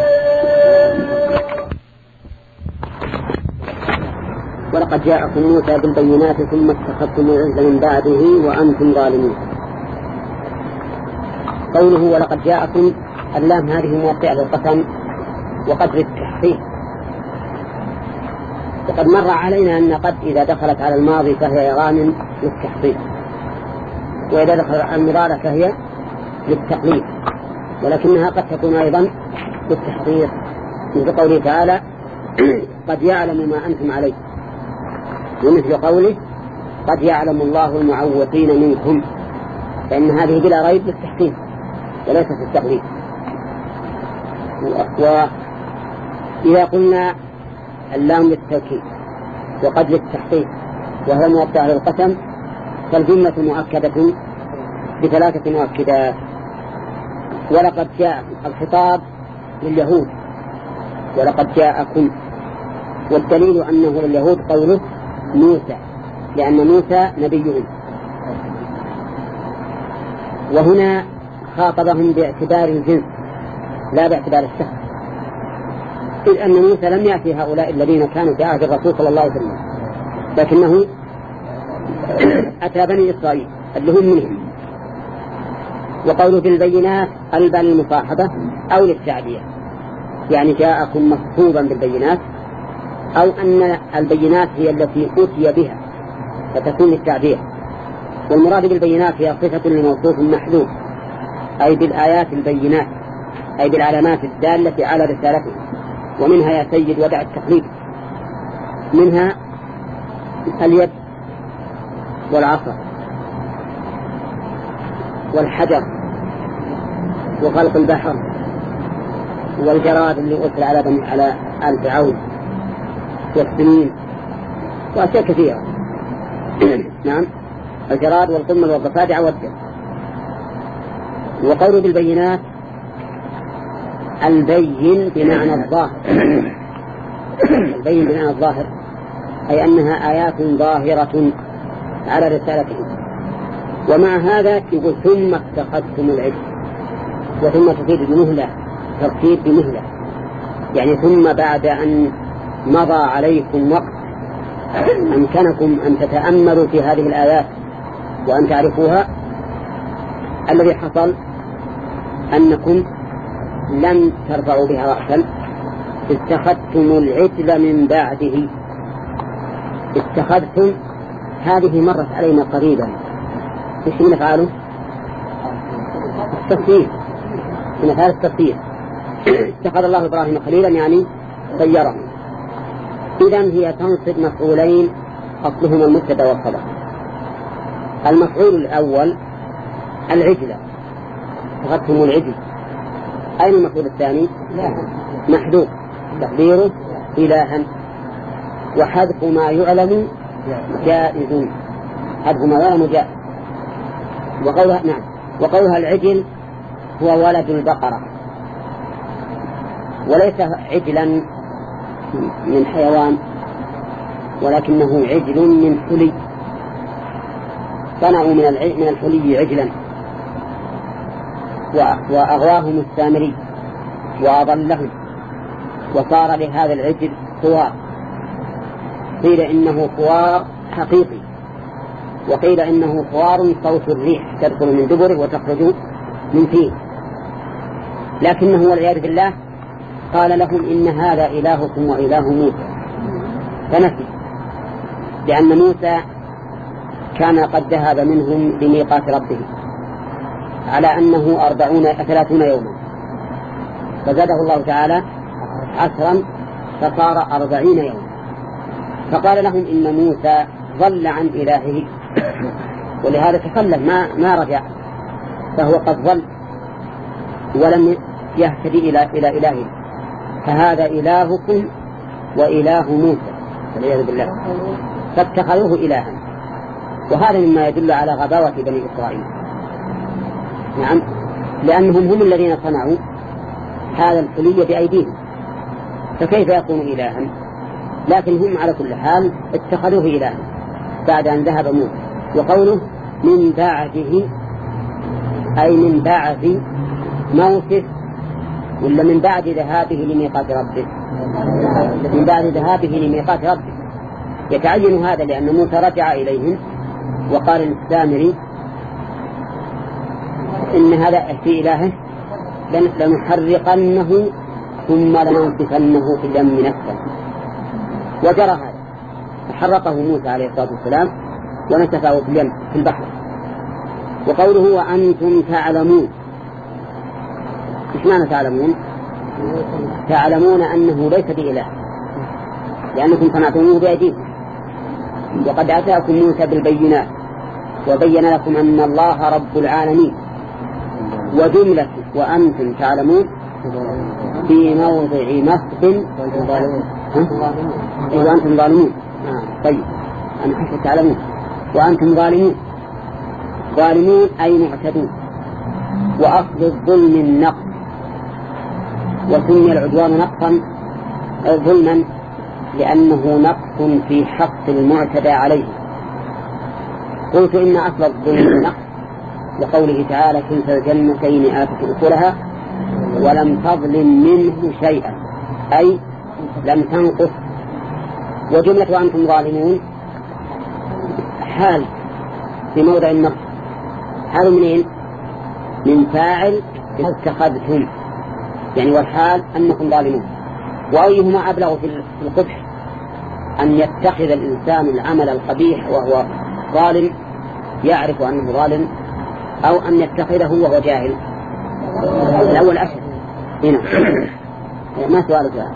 ولقد جاءكم موسى بالبينات ثم اتخذتم العزل من بعده وأنتم ظالمون. قوله ولقد جاءكم اللام هذه موقعة للقسم وقدر التحقيق وقد مر علينا أن قد إذا دخلت على الماضي فهي غانم للتحقيق، وإذا دخلت على المضارع فهي للتقليد، ولكنها قد تكون أيضا للتحقيق، مثل قوله تعالى قد يعلم ما أنتم عليه، ومثل قوله قد يعلم الله المعوقين منكم، فإن هذه بلا ريب للتحقيق وليست للتقليد. وإذا قلنا اللام للتوكيد وقد للتحقيق وهي موضعة للقسم، فالجملة مؤكدة بثلاثة مؤكدات. ولقد جاء الخطاب لليهود ولقد جاءكم، والدليل أنه لليهود قوله موسى، لأن موسى نبيهم، وهنا خاطبهم باعتبار الجنس لا باعتبار الشخص، إذ أن موسى لم يأتي هؤلاء الذين كانوا في عهد الرسول صلى الله عليه وسلم، لكنه أتى بني إسرائيل اللي هم منهم. وقوله بالبينات البا للمصاحبة أو للتعبير، يعني جاءكم مصحوبا بالبينات، أو أن البينات هي التي أتي بها فتكون التعبير. والمراد بالبينات هي صفة لموصوف محذوف، أي بالآيات البينات، أي بالعلامات الدالة على رسالته. ومنها يا سيد ودع التقليد، منها اليد والعصا والحجر وخلق البحر والجراد اللي أرسل على بني على آل فرعون والسنين وأشياء كثيرة. نعم، الجراد والقمل والضفادع والدم. وقول بالبينات البين بمعنى الظاهر، البين بمعنى الظاهر أي أنها آيات ظاهرة على رسالته. ومع هذا يقول ثم اتخذتم العجل، وثم تفيد بمهلة، ترتيب بمهلة، يعني ثم بعد أن مضى عليكم وقت أمكنكم أن تتأملوا في هذه الآيات وأن تعرفوها، الذي حصل أنكم لم ترفعوا بها رأسا، اتخذتم العجل من بعده. اتخذتم هذه مرت علينا قريبا، ايش من نفعله؟ التفسير، من هذا التفسير اتخذ الله إبراهيم خليلا يعني صيره. إذن هي تنصب مفعولين أصلهما المبتدأ والخبر. المفعول الأول العجل، اتخذتم العجل. أين المفعول الثاني؟ محذوف، تقديره إلها. وحذف ما يعلم جائز، حذف ما يعلم جائز. وقولها نعم، وقولها العجل هو ولد البقرة، وليس عجلا من حيوان، ولكنه عجل من حلي، صنعوا من من الحلي عجلا وأغواهم السامري وأضلهم، وصار لهذا العجل خوار. قيل إنه خوار حقيقي، وقيل إنه خوار صوت الريح تدخل من دبره وتخرج من فيه، لكنه والعياذ بالله قال لهم إن هذا إلهكم وإله موسى، فنسي، لأن موسى كان قد ذهب منهم لميقات ربه على أنه أربعون ثلاثون يوما، فزاده الله تعالى عشرا فصار أربعين يوما. فقال لهم إن موسى ضل عن إلهه، ولهذا تخلف ما ما رجع، فهو قد ضل ولم يهتدي إلى إلى إلهه، فهذا إلهكم وإله موسى والعياذ بالله، فاتخذوه إلها. وهذا مما يدل على غباوة بني إسرائيل. نعم، لأنهم هم الذين صنعوا هذا الحلي بأيديهم، فكيف يكون إلها؟ لكن هم على كل حال اتخذوه إلها بعد أن ذهب موسى. وقوله من بعده أي من بعد موته، ولا من بعد ذهابه لميقات ربه؟ من بعد ذهابه لميقات ربه. يتعين هذا لأن موسى رجع إليهم وقال للسامري إن هذا في إلهه لنحرقنه ثم لننصفنه في اليم نفسه، وجرى هذا. حرقه موسى عليه الصلاة والسلام ونسفه في اليم في البحر. وقوله وأنتم تعلمون، إيش معنى تعلمون؟ تعلمون أنه ليس بإله لأنكم صنعتموه بأيديكم، وقد أتاكم موسى بالبينات وبين لكم أن الله رب العالمين. وجملة وأنتم تعلمون في موضع نصب وأنتم ظالمون. آه. طيب أنا حسب تعلمون وأنتم ظالمون، ظالمون أي معتدون. وأصل الظلم النقص، وسمي العدوان نقصا ظلما لأنه نقص في حق المعتدى عليه. قلت إن أصل الظلم النقص لقوله تعالى كلتا الجنتين آتت أكلها ولم تظلم منه شيئا، أي لم تنقص. وجملة وأنتم ظالمون حال في موضع النقص، حال منين؟ من فاعل اتخذتم، يعني والحال أنكم ظالمون. وأيهما أبلغ في القبح، أن يتخذ الإنسان العمل القبيح وهو ظالم يعرف أنه ظالم، أو أن يتخذه وهو جاهل؟ الأول أشهر. هنا ما سؤالك بقى؟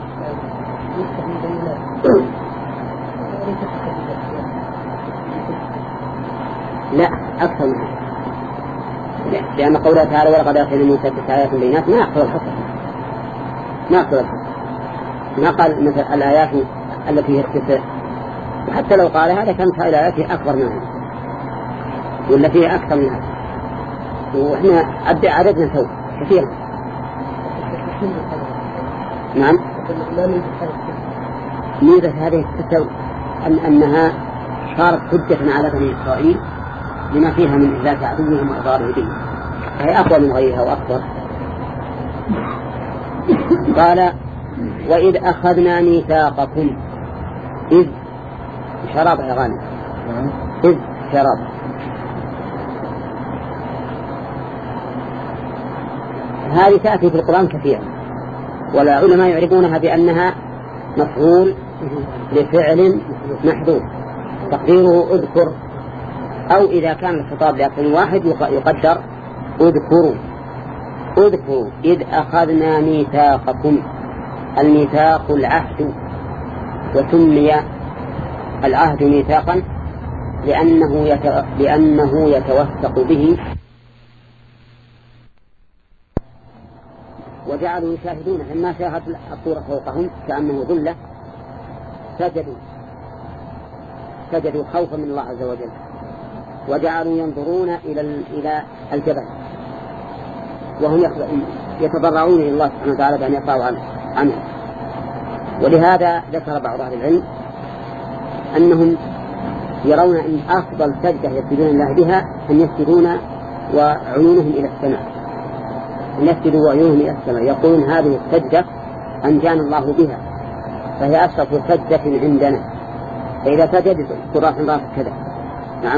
لا أكثر منها، لأن قوله تعالى ولقد آتينا موسى تسع آيات بينات ما يقصد الحصر، ما يقصد الحصر، ما قال مثل الآيات التي هي التسع، وحتى لو قال هذا كانت هذه الآيات أكبر منها ولا فيها أكثر منها، وإحنا عددنا سوء كثيرا. نعم ميزة هذه التسع أن أنها صارت حجة على بني إسرائيل لما فيها من إهلاك عدوهم وإضراره به، فهي أقوى من غيرها وأكثر. قال وإذ أخذنا ميثاقكم، إذ شراب يا غالي، إذ شراب. هذه تأتي في القرآن كثيرا، والعلماء يعرفونها بأنها مفعول لفعل محذوف تقديره اذكر، أو إذا كان الخطاب لأكثر من واحد يقدر اذكروا. اذكروا إذ أخذنا ميثاقكم، الميثاق العهد، وسمي العهد ميثاقا لأنه يت... لأنه يتوثق به. وجعلوا يشاهدون لما شاهد الطور فوقهم كأنه ظلة سجدوا سجدوا خوفا من الله عز وجل، وجعلوا ينظرون إلى إلى الجبل وهم يتضرعون إلى الله سبحانه وتعالى بأن يقطعوا عنه. ولهذا ذكر بعض أهل العلم أنهم يرون أن أفضل سجدة يسجدون الله بها أن يسجدون وعيونهم إلى السماء، أن يسجدوا وعيونهم إلى السماء، يقولون هذه السجدة أنجانا الله بها، فهي أشرف سجدة عندنا، فإذا سجد قراء راس كذا. نعم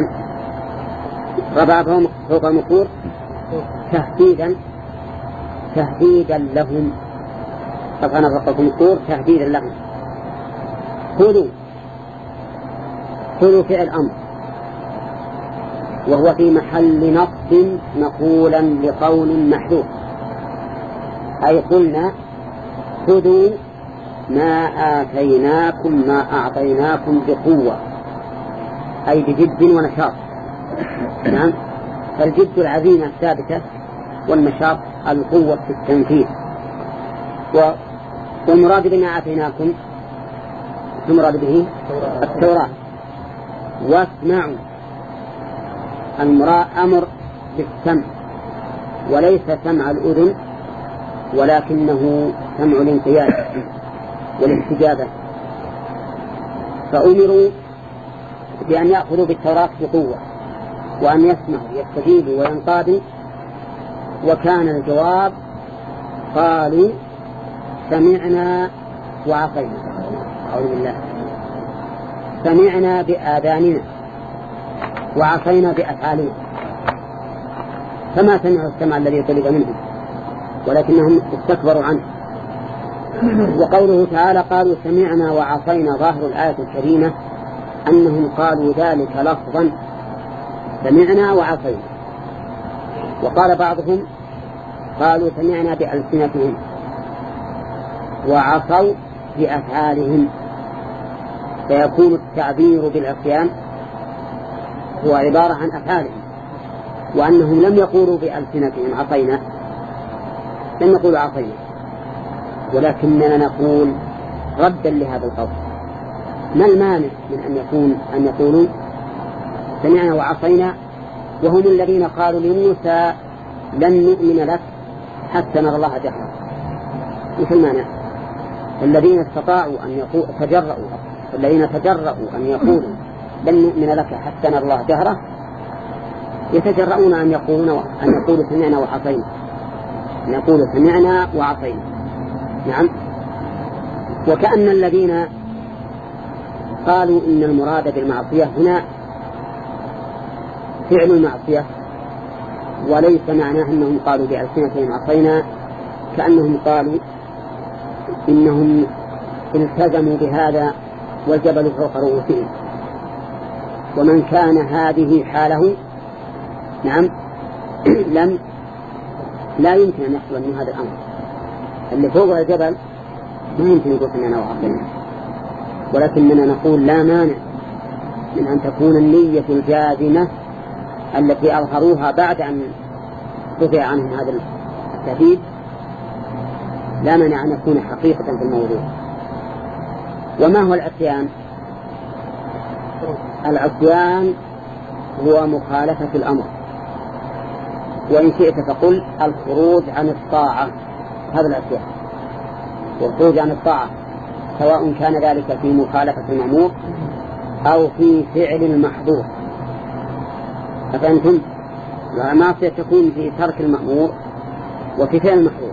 رفعهم فوق المقور تهديدا تهديدا لهم، رفعنا فوق المقور تهديدا لهم. خذوا خذوا فعل أمر، وهو في محل نصب مقولا لقول محذوف، أي قلنا خذوا ما آتيناكم ما أعطيناكم بقوة، أي بجد ونشاط. نعم فالجد العزيمة الثابتة، والنشاط القوة في التنفيذ. والمراد بما آتيناكم المراد به التوراة. واسمعوا، المراد أمر بالسمع، وليس سمع الأذن ولكنه سمع الانقياد والاستجابة، فأمروا بأن يأخذوا بالتوراة بقوة وأن يسمعوا يستجيبوا وينقادوا. وكان الجواب قالوا سمعنا وعصينا، أعوذ بالله، سمعنا بآذاننا وعصينا بأفعالنا، فما سمعوا السمع الذي طلب منهم ولكنهم استكبروا عنه. وقوله تعالى قالوا سمعنا وعصينا، ظاهر الآية الكريمة أنهم قالوا ذلك لفظا سمعنا وعصينا، وقال بعضهم قالوا سمعنا بألسنتهم وعصوا بأفعالهم، فيكون التعبير بالعصيان هو عبارة عن أفعالهم، وأنهم لم يقولوا بألسنتهم عصينا، لم يقولوا عصينا، ولكننا نقول ردا لهذا القول ما المانع من أن يكون أن يقولوا سمعنا وعصينا وهم الذين قالوا لموسى لن نؤمن لك حتى نرى الله جهرا؟ مثل المانع الذين استطاعوا أن يقولوا تجرؤوا الذين تجرؤوا أن يقولوا لن نؤمن لك حتى نرى الله جهرا يتجرؤون أن يقولون أن يقولوا سمعنا وعصينا، أن يقولوا سمعنا وعصينا. نعم. وكأن الذين قالوا إن المراد بالمعصية هنا فعل المعصية وليس معناه أنهم قالوا بألسنتهم عصينا، كأنهم قالوا إنهم التزموا بهذا والجبل فوق رؤوسهم، ومن كان هذه حاله نعم لم لا يمكن أن يحصل من هذا الأمر. اللي فوق الجبل ما يمكن يقول سمعنا وعصينا، ولكننا نقول لا مانع من أن تكون النية الجازمة التي أظهروها بعد أن رفع عنهم هذا التهديد، لا مانع أن يكون حقيقة في الموضوع. وما هو العصيان؟ العصيان هو مخالفة الأمر، وإن شئت فقل الخروج عن الطاعة، هذا العصيان، والخروج عن الطاعة سواء كان ذلك في مخالفة المأمور أو في فعل المحظور. أفأنتم؟ المعصية تكون في ترك المأمور وفي فعل المحظور،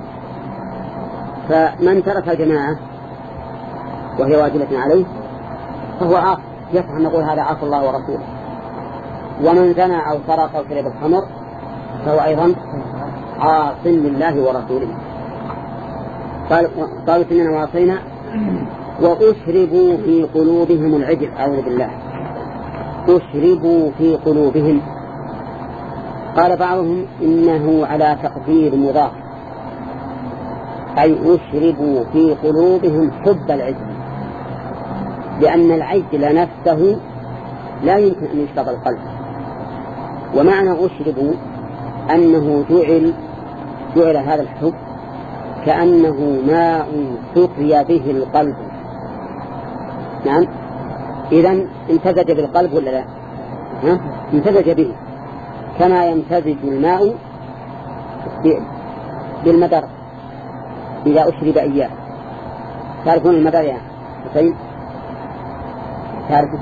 فمن ترك الجماعة وهي واجبة عليه فهو عاص، يصح أن نقول هذا عاص الله ورسوله. ومن زنى أو سرق أو شرب الخمر فهو أيضا عاص لله ورسوله. قالوا سمعنا وعصينا وأشربوا في قلوبهم العجل، أعوذ بالله، أشربوا في قلوبهم. قال بعضهم إنه على تقدير مضاف، أي أشربوا في قلوبهم حب العجل، لأن العجل نفسه لا يمكن أن يشرب القلب. ومعنى أشربوا أنه جعل جعل هذا الحب كأنه ماء سقي به القلب. نعم، إذن امتزج بالقلب ولا لا؟ ها؟ امتزج به كما يمتزج الماء بالمدر إذا أشرب إياه. تعرفون المدر يا حسين؟ تعرفون؟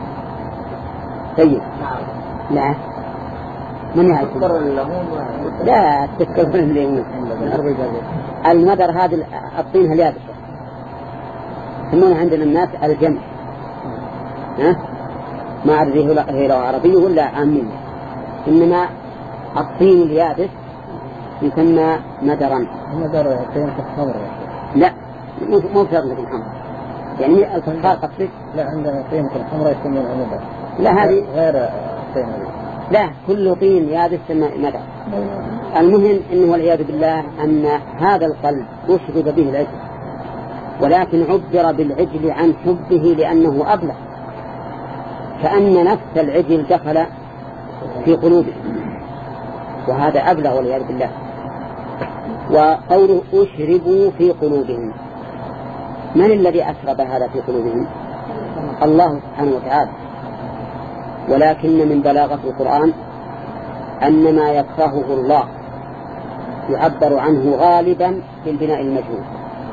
طيب. لا من يعرف؟ لا تذكرون الليمون. المدر هذا الطين اليابسة يسمونه عندنا الناس الجمح، ها؟ ما أعرف هي لو عربي ولا عامي، إنما الطين اليابس يسمى مدرا. المدر طين الخمر؟ لا مو مو شرط الخمر، يعني الفخار قصدك؟ لا، عندنا طين الخمر يسمونه مدر. لا هذه غير طين. لا، كل طين يابس يسمى مدر. المهم إنه والعياذ بالله أن هذا القلب أشرب به العجل، ولكن عبر بالعجل عن حبه لأنه أبلغ، كأن نفس العجل دخل في قلوبه، وهذا أبلغ والعياذ بالله. وقوله أشربوا في قلوبهم، من الذي أشرب هذا في قلوبهم؟ الله سبحانه وتعالى. ولكن من بلاغة القرآن أن ما يكرهه الله يعبر عنه غالبا بالبناء المجهول،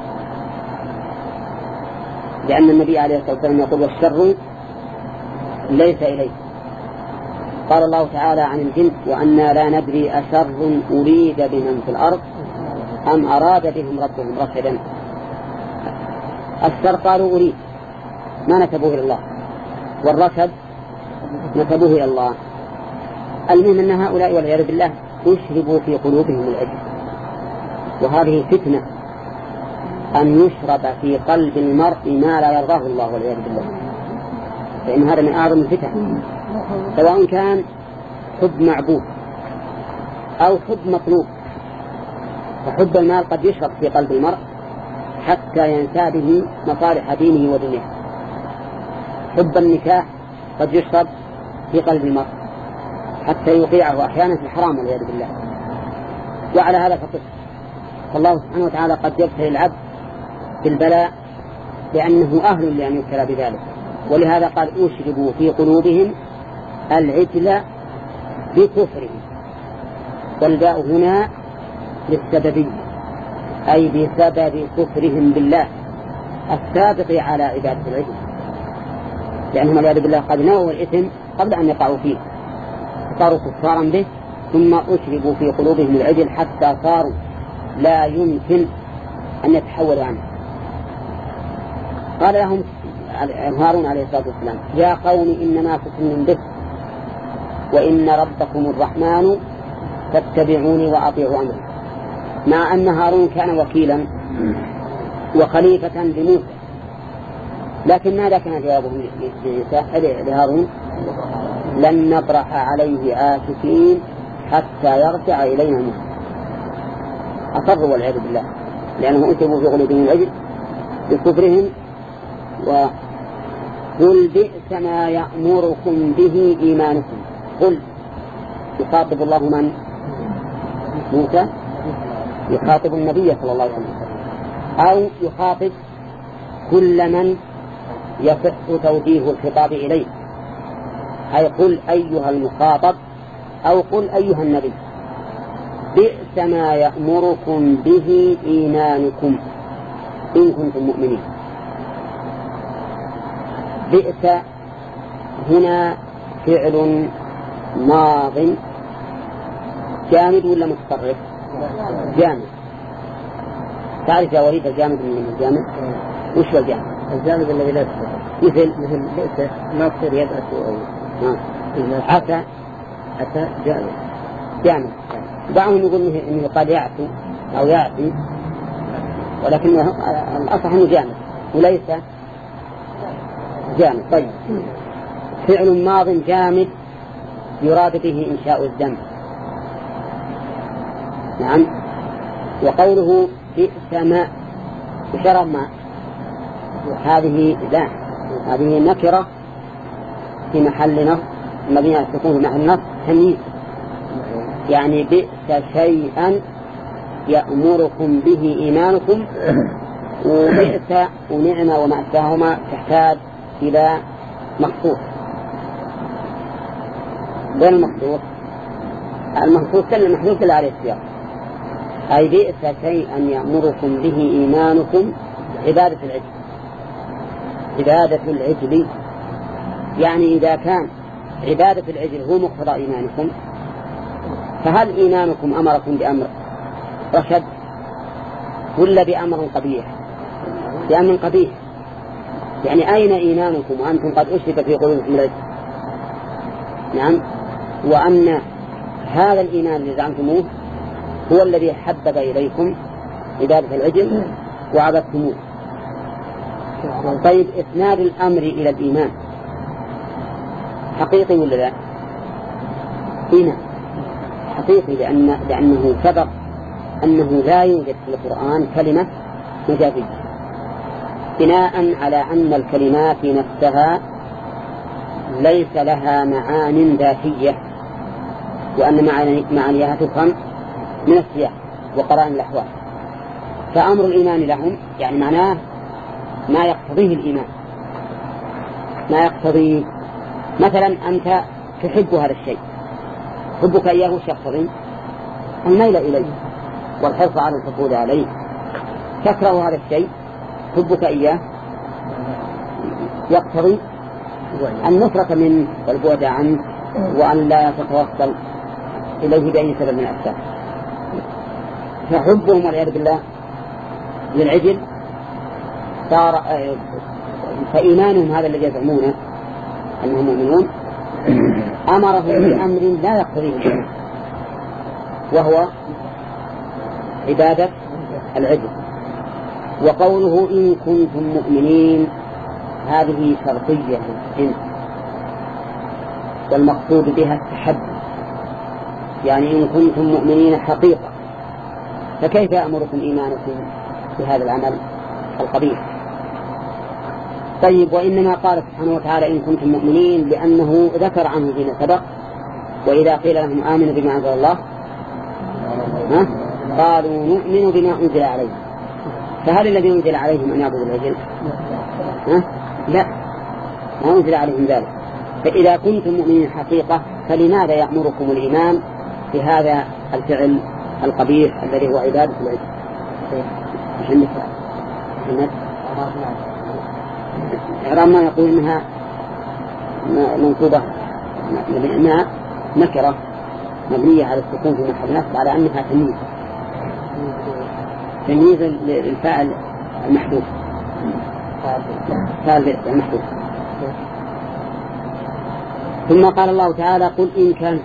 لأن النبي عليه الصلاة والسلام يقول والشر ليس إليه. قال الله تعالى عن الجن وأنا لا ندري أشر أريد بمن في الأرض أم أراد بهم ربهم رشدا. الشر قالوا أريد ما نسبوه إلى الله، والرشد نسبوه إلى الله. المهم أن هؤلاء والعياذ بالله يشربوا في قلوبهم العجل، وهذه فتنة أن يشرب في قلب المرء ما لا يرضاه الله والعياذ بالله. فإن هذا من أعظم الفتن، سواء كان حب معبود أو حب مطلوب. فحب المال قد يشرب في قلب المرء حتى ينسى به مصالح دينه ودنياه. حب النكاح قد يشرب في قلب المرء حتى يوقعه أحيانا في الحرام والعياذ بالله. وعلى هذا فقط فالله سبحانه وتعالى قد يبتلي العبد بالبلاء لأنه أهل لأن يبتلى بذلك، ولهذا قال أشربوا في قلوبهم العجل بكفرهم، والباء هنا للسببية أي بسبب كفرهم بالله السابق على عبادة العجل، لأنهم والعياذ بالله قد نووا الإثم قبل أن يقعوا فيه صاروا كفارا به، ثم أشربوا في قلوبهم العجل حتى صاروا لا يمكن أن يتحولوا عنه. قال لهم هارون عليه الصلاة والسلام يا قوم إنما فتن به وإن ربكم الرحمن فاتبعوني وأطيعوا أمري، مع أن هارون كان وكيلا وخليفة لموسى، لكن ماذا كان جوابه لهارون؟ لن نبرح عليه آسفين حتى يرجع إلينا موسى. أصروا والعياذ بالله لأنهم أتبوا في قلوبهم العجل بكفرهم. وقل بئس ما يأمركم به إيمانكم. قل يخاطب الله من؟ موسى، يخاطب النبي صلى الله عليه وسلم، أو يخاطب كل من يصح توجيه الخطاب إليه، أي قل أيها المخاطب أو قل أيها النبي بئس ما يأمركم به إيمانكم إن كنتم مؤمنين. بئس هنا فعل ماض جامد ولا متصرف؟ جامد. تعرف يا وليد الجامد من الجامد؟ وش هو الجامد؟ الجامد الذي لا يتصرف، مثل مثل بئس ما تصير يبأس أو عسى. عسى جامد جامد. بعضهم يقول إنه قد يعفي أو يعفي، ولكن الأصح إنه جامد وليس جامد. طيب فعل ماض جامد يراد به إنشاء الذنب. نعم. وقوله بئس ما بشرب ما هذه لا هذه نكرة في محل نصب مبني على السكون في محل نصب تمييز، يعني بئس شيئا يأمركم به إيمانكم. وبئس ونعم وما أشبههما تحتاج إلى مخصوص. بين المخصوص المخصوص المحذوف إلا عليه السياق، أي بئس شيئا يأمركم به إيمانكم عبادة العجل. عبادة العجل يعني إذا كان عبادة العجل هو مقتضى إيمانكم، فهل إيمانكم أمركم بأمر رشد ولا بأمر قبيح؟ بأمر قبيح. يعني أين إيمانكم وأنتم قد أشرك في قلوبكم العجل؟ نعم. وأن هذا الإيمان الذي زعمتموه هو الذي حبب إليكم عبادة العجل وعبدتموه. طيب إسناد الأمر إلى الإيمان حقيقي ولا لا؟ هنا حقيقي، لأن لأنه سبق أنه لا يوجد في القرآن كلمة مجازية، بناء على أن الكلمات نفسها ليس لها معان ذاتية، وأن معانيها تفهم من السياق وقرائن الأحوال. فأمر الإيمان لهم يعني معناه ما يقتضيه الإيمان، ما يقتضي. مثلا أنت تحب هذا الشيء، حبك إياه وش يقتضي؟ الميل إليه والحرص على الحصول عليه. تكره هذا الشيء، حبك إياه يقتضي النفرة منه والبعد عنه وأن لا تتوصل إليه بأي سبب من الأسباب. فحبهم والعياذ بالله للعجل صار، فإيمانهم هذا الذي يزعمونه أنهم مؤمنون أمرهم بأمر لا يقتضيه الإيمان، وهو عبادة العجل. وقوله إن كنتم مؤمنين هذه شرطية إن والمقصود بها التحدي، يعني إن كنتم مؤمنين حقيقة فكيف يأمركم إيمانكم بهذا العمل القبيح؟ طيب، وإنما قال سبحانه وتعالى إن كنتم مؤمنين لأنه ذكر عنه فيما سبق وإذا قيل لهم آمنوا بما أنزل الله ها؟ قالوا نؤمن بما أنزل عليهم. فهل الذي أنزل عليهم أن يعبدوا العجل؟ ها؟ لا، ما أنزل عليهم ذلك. فإذا كنتم مؤمنين حقيقة فلماذا يأمركم الإيمان بهذا الفعل القبيح الذي هو عبادة العجل؟ مش عندك محمد؟ إعراب ما يقول إنها منصوبة لأنها نكرة مبنية على السكون في محل نصب على أنها تمييز تمييز للفاعل المحذوف فاعل المحذوف. ثم قال الله تعالى قل إن كان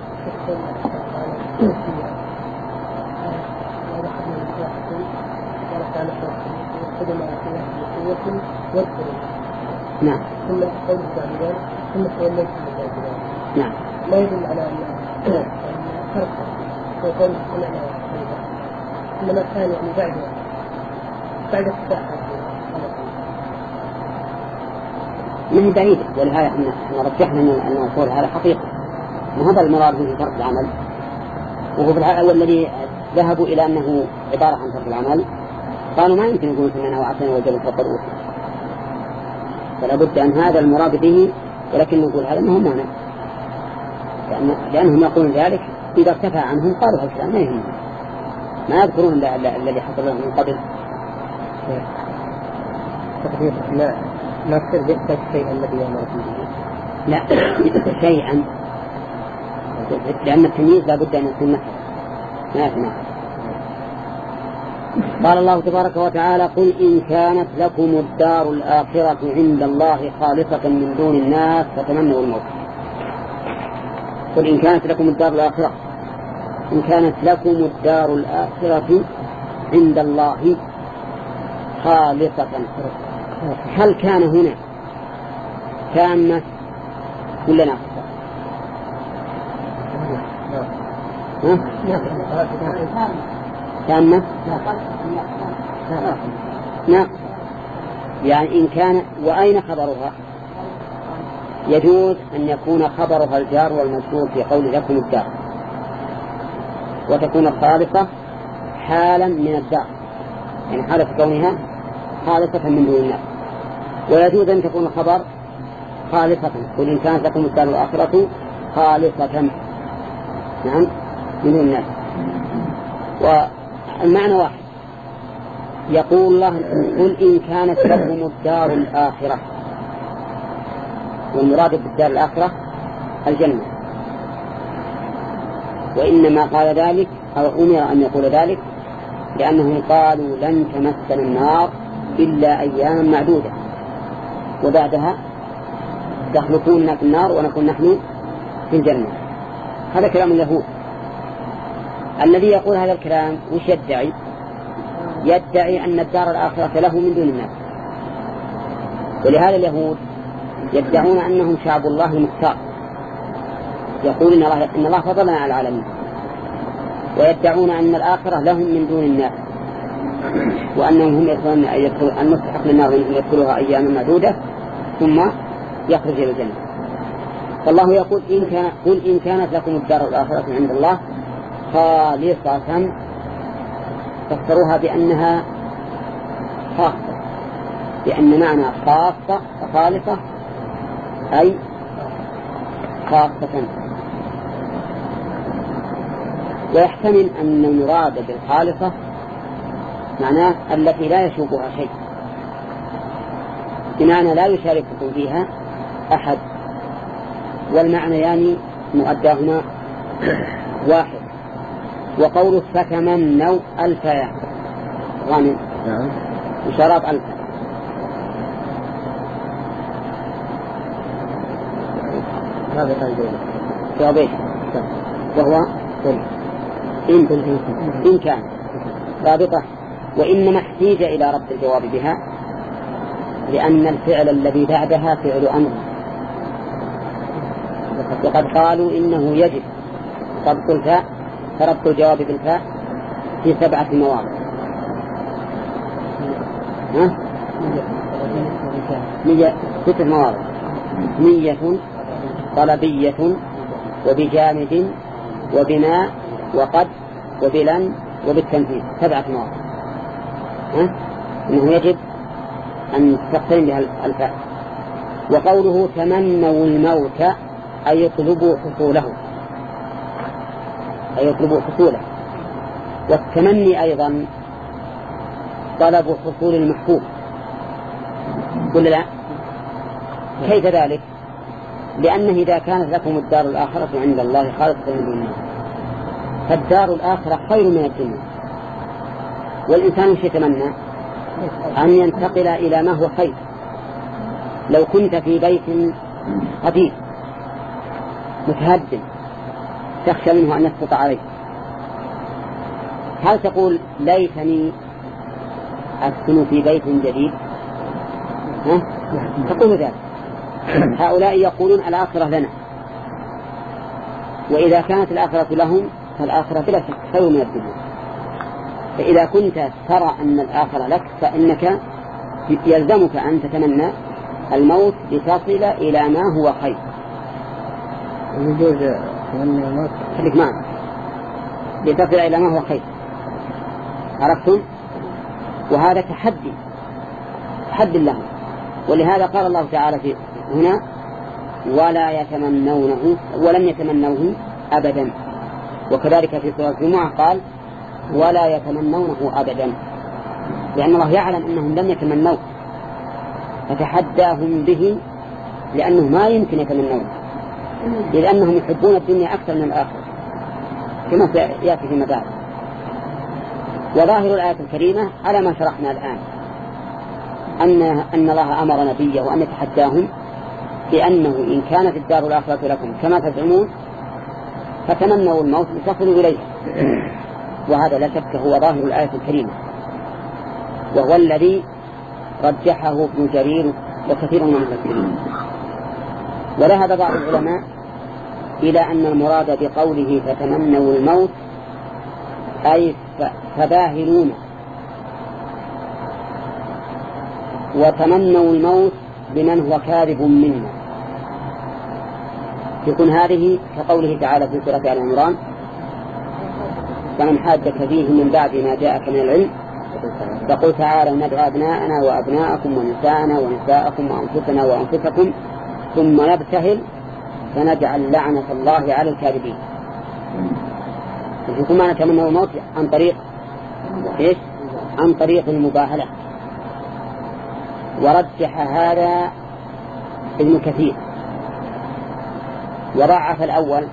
نعم ثم قول الزعبان ثم توليت من الزعبان نعم لا يدل على أن فرق في قول السمعنا إنما كان يعني بعد بعد الساعة من بعيد. ولهذا احنا رجحنا أن نقول هذا حقيقة ما هذا المراد في ترك العمل، وهو والذي ذهبوا إلى أنه عبارة عن ترك العمل قالوا ما يمكن يقولون سمعنا وعصينا وجل فقد أوتي، فلا بد أن هذا المراد به، ولكن نقول هذا ما هو معنى لأن لأنهم يقولون ذلك إذا ارتفع عنهم قالوا هذا الكلام ما يهم، ما يذكرون الذي حصل لهم من قبل. لا ما تصير بئس الشيء الذي يأمركم به، لا بئس شيئا، لأن التمييز لا بد أن يكون مثلا ما يسمع. قال الله تبارك وتعالى قل إن كانت لكم الدار الآخرة عند الله خالصة من دون الناس فتمنوا الموت. قل إن كانت لكم الدار الآخرة، إن كانت لكم الدار الآخرة عند الله خالصة، هل كان هنا تامة ولا ناقصة؟ تامة ناقصة، يعني إن كان وأين خبرها؟ يجوز أن يكون خبرها الجار والمجرور في قول لكم الدار، وتكون الخالصة حالا من الدار، يعني حالة كونها خالصة من دون الناس. ويجوز أن تكون الخبر خالصة، قل إن كانت لكم الدار الآخرة خالصة نعم من دون الناس. والمعنى واحد، يقول الله قل إن كانت لكم الدار الآخرة، والمراد بالدار الآخرة الجنة، وإنما قال ذلك أو أمر أن يقول ذلك لأنهم قالوا لن تمسنا النار إلا أياما معدودة وبعدها تخلقوننا في النار ونكون نحن في الجنة. هذا كلام اليهود. الذي يقول هذا الكلام وش يدعي؟ يدعي أن الدار الآخرة له من دون الناس. ولهذا اليهود يدعون أنهم شعب الله المختار، يقول إن الله, إن الله فضلنا على العالمين، ويدعون أن الآخرة لهم من دون الناس، وأنهم هم يدخلون المستحق للنار يدخلوها أياما معدودة ثم يخرج إلى الجنة. فالله يقول إن كان قل إن كانت لكم الدار الآخرة عند الله خالصة، فسروها بأنها خاصة، لأن معنى خاصة خالصة أي خاصة. ويحتمل أن المراد بالخالصة معناه التي لا يشوبها شيء، بمعنى لا يشارككم فيها أحد، والمعنى يعني مؤداهما واحد. وقول فتمنوا ألف يا غانم وشراب ألف، هذا كان جوابين، وهو إن, إن كان رابطة، وإنما احتيج إلى ربط الجواب بها لأن الفعل الذي بعدها فعل أمر، وقد قالوا إنه يجب ربط الفاء فربط الجواب بالفاء في سبعة مواضع. ها؟ نية ستة مواضع: نية، طلبية، وبجامد، وبناء، وقد، وبلن، وبالتنفيذ. سبعة مواضع. ها؟ إنه يجب أن تقترن بها الفاء. وقوله تمنوا الموت أي يطلبوا حصوله، أي يطلبوا حصوله. والتمني أيضا طلب حصول المحبوب، قل لا؟ كيف ذلك؟ لأنه إذا كانت لكم الدار الآخرة عند الله خالصة من دون الناس، فالدار الآخرة خير من الدنيا. والإنسان مش يتمنى أن ينتقل إلى ما هو خير. لو كنت في بيت قديم متهدم تخشى منه أن يسقط عليك، هل تقول ليتني أسكن في بيت جديد؟ ها؟ تقول ذلك. هؤلاء يقولون الآخرة لنا، وإذا كانت الآخرة لهم فالآخرة بلا شك خير من الدنيا. فإذا كنت ترى أن الآخرة لك فإنك يلزمك أن تتمنى الموت لتصل إلى ما هو خير. يجوز تمنى الموت خليك معنا لتصل إلى ما هو خير. عرفتم؟ وهذا تحدي تحدي لهم. ولهذا قال الله تعالى في هنا ولا يتمنونه ولن يتمنوه أبدا. وكذلك في سورة الجمعة قال ولا يتمنونه أبدا، لأن الله يعلم أنهم لن يتمنوه فتحداهم به، لأنه ما يمكن يتمنونه، إذ أنهم يحبون الدنيا أكثر من الآخرة كما يأتي في مبادئ. وظاهر الآية الكريمة على ما شرحنا الآن أن أن الله أمر نبيه أن يتحداهم بأنه إن كانت الدار الآخرة لكم كما تزعمون فتمنوا الموت لتصلوا إليه. وهذا لا شك هو ظاهر الآية الكريمة، وهو الذي رجحه ابن جرير وكثير من المفسرين. وذهب بعض العلماء إلى أن المراد بقوله فتمنوا الموت أي فباهلون وتمنوا الموت لمن هو كاذب منا. يكون هذه كقوله تعالى في سورة آل عمران فمن حاجك فيه من بعد ما جاءك من العلم فقل تعالوا ندعو أبناءنا وأبناءكم ونساءنا ونساءكم وأنفسنا وأنفسكم ثم نبتهل فنجعل لعنة الله على الكاذبين. يكون ما نتمنى الموت عن طريق إيش؟ عن طريق المباهلة. ورجح هذا ابن كثير وضعف الأول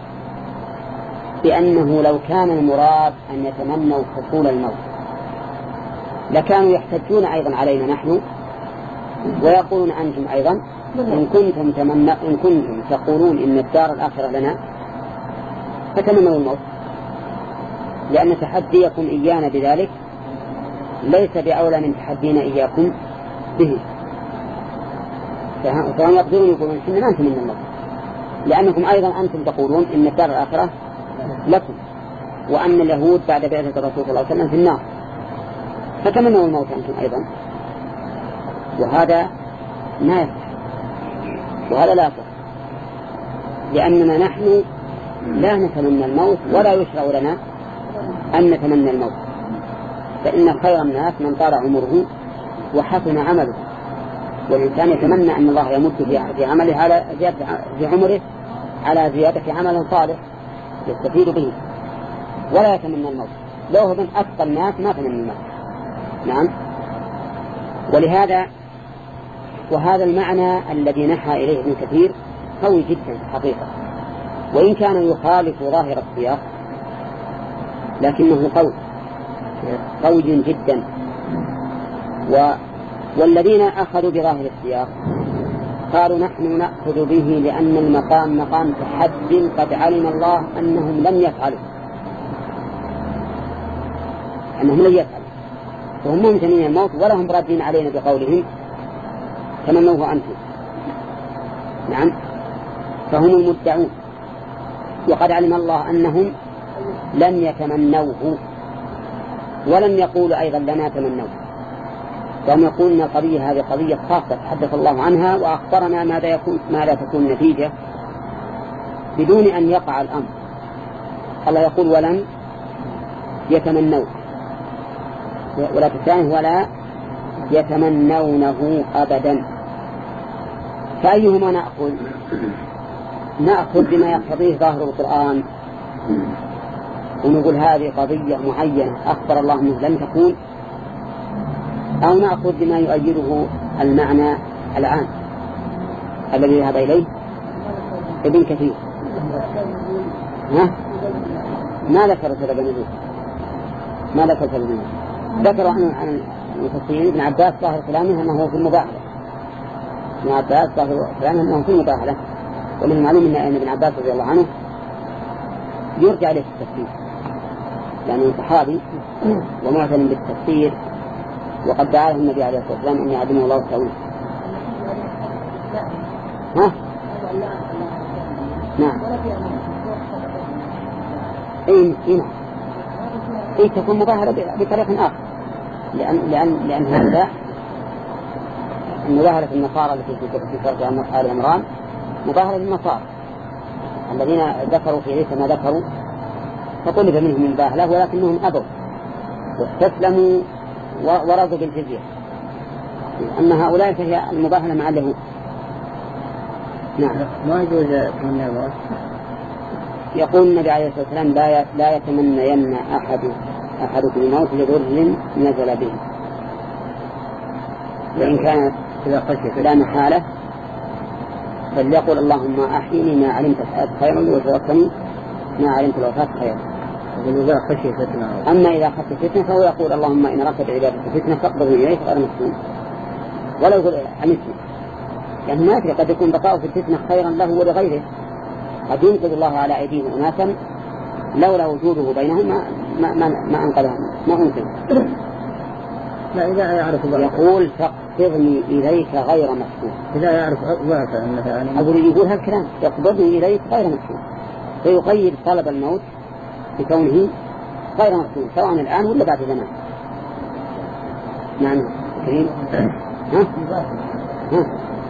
بأنه لو كان المراد أن يتمنوا حصول الموت لكانوا يحتجون أيضا علينا نحن ويقولون أنتم أيضا إن كنتم, تمنى إن كنتم تقولون إن الدار الآخرة لنا فتمنوا الموت، لأن تحديكم إيانا بذلك ليس بأولى من تحدينا إياكم به. فهم يقدرون يقولون إحنا ما نتمنى الموت لأنكم أيضا أنتم تقولون إن الدار الآخرة لكم وأن اليهود بعد بعثة الرسول صلى الله عليه وسلم في النار فتمنوا الموت أنتم أيضا. وهذا ما يصح وهذا لا يصح، لأننا نحن لا نتمنى الموت ولا يشرع لنا أن نتمنى الموت، فإن خير الناس من طال عمره وحسن عمله. والإنسان يتمنى أن الله يمد في عمله على زيادة في عمره على زيادة عمل صالح يستفيد به، ولا يتمنى الموت. لو هو من أكثر الناس ما تمنى الموت. نعم. ولهذا وهذا المعنى الذي نحى إليه ابن كثير قوي جدا حقيقة، وإن كان يخالف ظاهر السياق لكنه قوي قوي جدا. و والذين أخذوا بظاهر السياق قالوا نحن نأخذ به لأن المقام مقام تحدي قد علم الله أنهم لم يفعلوا أنهم لم يفعلوا وهم ممتنين الموت ولا هم رادين علينا بقولهم تمنوه أنتم. نعم. فهم المدعون، وقد علم الله أنهم لم يتمنوه ولم يقولوا أيضا لنا تمنوه، وهم يقولون أن القضية هذه قضية خاصة تحدث الله عنها وأخبرنا ماذا يكون ماذا تكون النتيجة بدون أن يقع الأمر. الله يقول ولن يتمنوه، ولا تسانه ولا يتمنونه أبدا. فأيهما نأخذ؟ نأخذ بما يقتضيه ظاهر القرآن ونقول هذه قضية معينة أخبر الله منه لن تكون، أو نأخذ بما يؤيده المعنى العام الذي ذهب إليه ابن كثير. ها؟ ما ذكر سبب النزول، ما ذكر سبب النزول، ذكروا عن المفسرين ابن عباس ظاهر كلامه أنه في المباحلة، ابن عباس ظاهر كلامه أنه في المباحلة، ومن المعلوم أن ابن عباس رضي الله عنه يرجع إليه التفسير لأنه صحابي ومعتن بالتفسير، وقد دعاه النبي عليه الصلاة والسلام أن يعدمه الله تعالى. ها؟ نعم. إيه إيه إيه تكون مظاهرة بطريق آخر، لأن لأن لأن هذا المظاهرة النصارى التي في سورة آل عمران مظاهرة للنصارى الذين ذكروا في عيسى ما ذكروا فطلب منهم المباهلة ولكنهم أبوا واستسلموا ورضوا بالجزية. أما هؤلاء فهي المباهلة مع اليهود. نعم. ما يجوز تمنى الموت. يقول النبي عليه الصلاة والسلام لا لا يتمنين أحد أحدكم الموت لضر نزل به، وإن كانت إذا خشيت لا محالة فليقول اللهم أحيني ما علمت الحياة خيرا وتوفني ما علمت الوفاة خيرا. إذا خشي فتنة. أما إذا خشي فتنة فهو يقول اللهم إن أردت بعبادك فتنة فاقبضني إليك غير مفتون، ولا يقول أمسني، يعني ما أدري قد يكون بقاء في الفتنة خيرا له ولغيره، قد ينقذ الله على أيديهم أناسا لولا وجوده بينهم ما ما ما, ما أنقذهم ما أنقذ. لا إذا يعرف يقول فاقبضني إليك غير مفتون. إذا يعرف ضعف أنه يعني أقول يقول هالكلام يقبضني إليك غير مفتون، فيقيد طلب الموت بكونه غير مفتون سواء الآن ولا بعد زمان. نعم كريم. ها؟ ها؟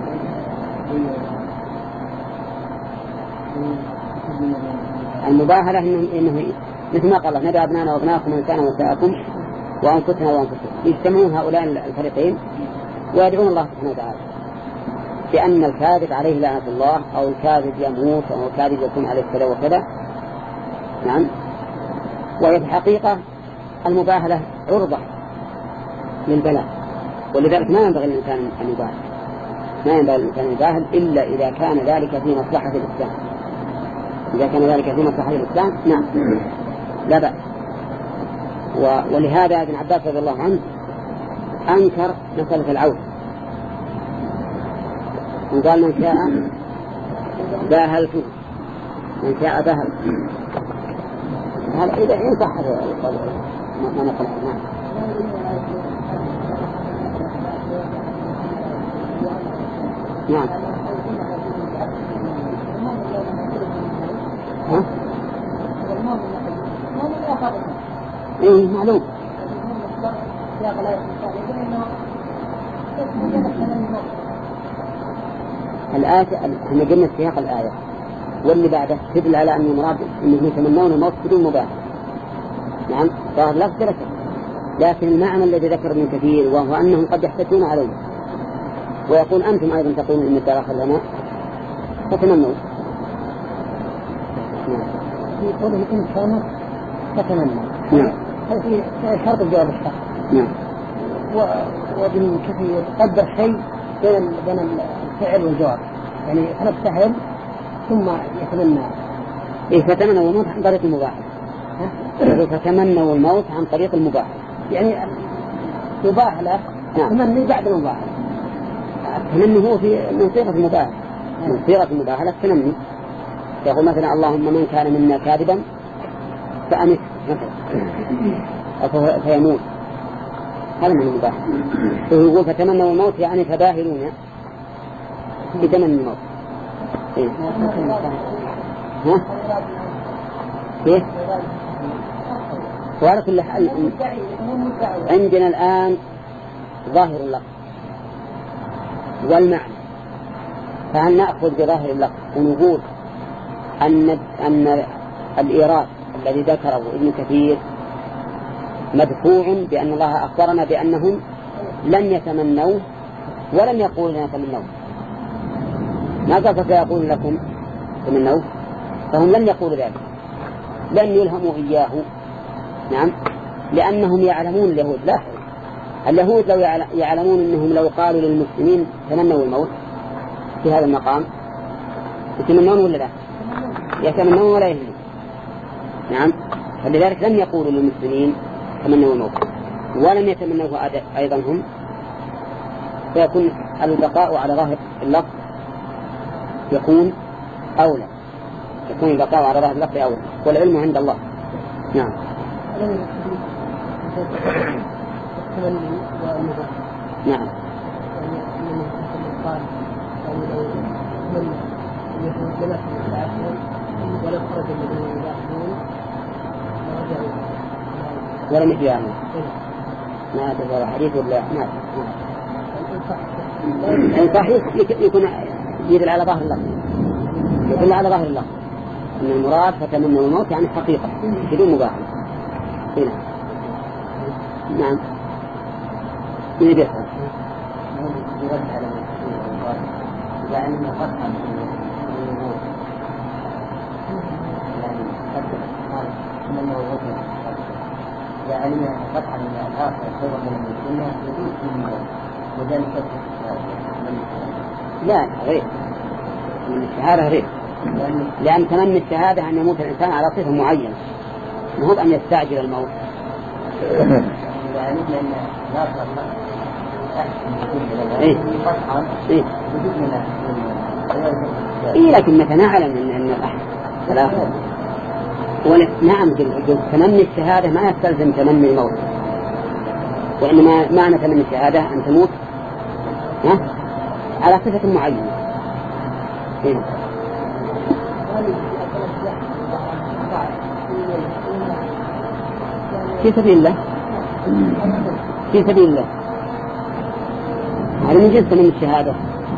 المباهلة إنه, إنه مثل ما قال الله ندعو أبنانا وأبناءكم من كان وساءكم وأنفسنا وأنفسكم، يجتمعون هؤلاء الفريقين ويدعون الله سبحانه وتعالى بأن الكاذب عليه لعنة الله أو الكاذب يموت أو الكاذب يكون عليه كذا وكذا. نعم. وهي في الحقيقة المباهلة عرضة للبلاء، ولذلك ما ينبغي الإنسان أن يباهل، ما ينبغي الإنسان أن يباهل إلا إذا كان ذلك في مصلحة الإسلام. إذا كان ذلك في مصلحة الإسلام نعم لا بأس. ولهذا ابن عباس رضي الله عنه أنكر مسألة العود، وقال من شاء باهلته من شاء باهل. هذا إذا إن صح هذا ما نقول. نعم. نعم. ها؟ إيه معلوم. الآية احنا قلنا سياق الآية واللي بعده تدل على أن المراد أنه يتمنون الموت بدون مباح. نعم ظاهر لا دركة، لكن المعنى الذي ذكر ابن كثير وهو أنهم قد يحتجون عليه، ويقول أنتم أيضا تقولون إن الدار آخر لنا فتمنوا. في قوله إن كانت تتمنى. نعم. هذا في شرط الجواب الصح. نعم. وابن كثير قدر شيء بين بين الفعل والجواب، يعني فنستحيل ثم يتمنى. إيه فتمنوا الموت عن طريق المباح. فتمنوا الموت عن طريق المباح، يعني يباح له تمني بعد المباح. التمني هو في من صيغة المباح، من صيغة المباح لا التمني. يقول مثلا اللهم من كان منا كاذبا فأمت مثلا فيموت، هذا من المباح. يقول فتمنوا الموت يعني تباهلون بتمني الموت. إيه؟ ها؟ كيف؟ وعلى كل حال عندنا الآن ظاهر اللفظ والمعنى، فهل نأخذ بظاهر اللفظ ونقول أن أن الإيراد الذي ذكره ابن كثير مدفوع بأن الله أخبرنا بأنهم لم يتمنوا ولم يقول لنا تمنوا، ما قصد يقول لكم تمنوا، فهم لم يقولوا ذلك، لن يلهموا إياه. نعم، لأنهم يعلمون اليهود، لا اليهود لو يعلمون أنهم لو قالوا للمسلمين تمنوا الموت في هذا المقام يتمنون ولا لا؟ يتمنون ولا يهلون. نعم، فلذلك لم يقولوا للمسلمين تمنوا الموت ولم يتمنوه أيضا هم، فيكون البقاء على ظاهر اللفظ يكون أولى، يكون البقاء على ظاهر اللفظ أولى، والعلم عند الله. نعم. نعم. ولم يجعلوا ما تقول حديث ولا ما يعني صحيح يكون يدل على ظاهر الله، يدل على ظاهر الله أن المراد فتمنوا الموت يعني حقيقة بدون مباح. هنا نعم من بيحصل يعني فتحا يعني فتحا من الآخر خير من الدنيا يجوز في الموت وذلك لا غير من الشهادة غير، لأن تمني الشهادة أن يموت الإنسان على صفة معينة، مو أن يستعجل الموت. يعني أن لا تصل إيه إيه إيه لكن متى نعلم أن أن الآخر نعم تمني الشهادة ما يستلزم تمني الموت، وإنما معنى تمني الشهادة أن تموت ها على صفة معينة. إيه؟ في سبيل الله، في سبيل الله هذا من جنس من الشهادة.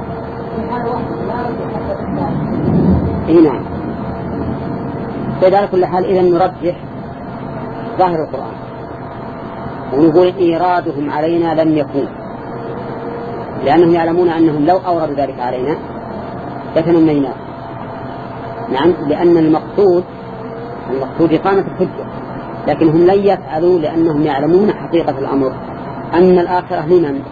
إيه نعم. فإذا كل حال إذا نرجح ظاهر القرآن ونقول إيرادهم علينا لم يكون، لأنهم يعلمون أنهم لو أوردوا ذلك علينا لتمنيناه. نعم، لأن المقصود المقصود إقامة الحجة، لكنهم لن يفعلوا لأنهم يعلمون حقيقة الأمر أن الآخرة لمن؟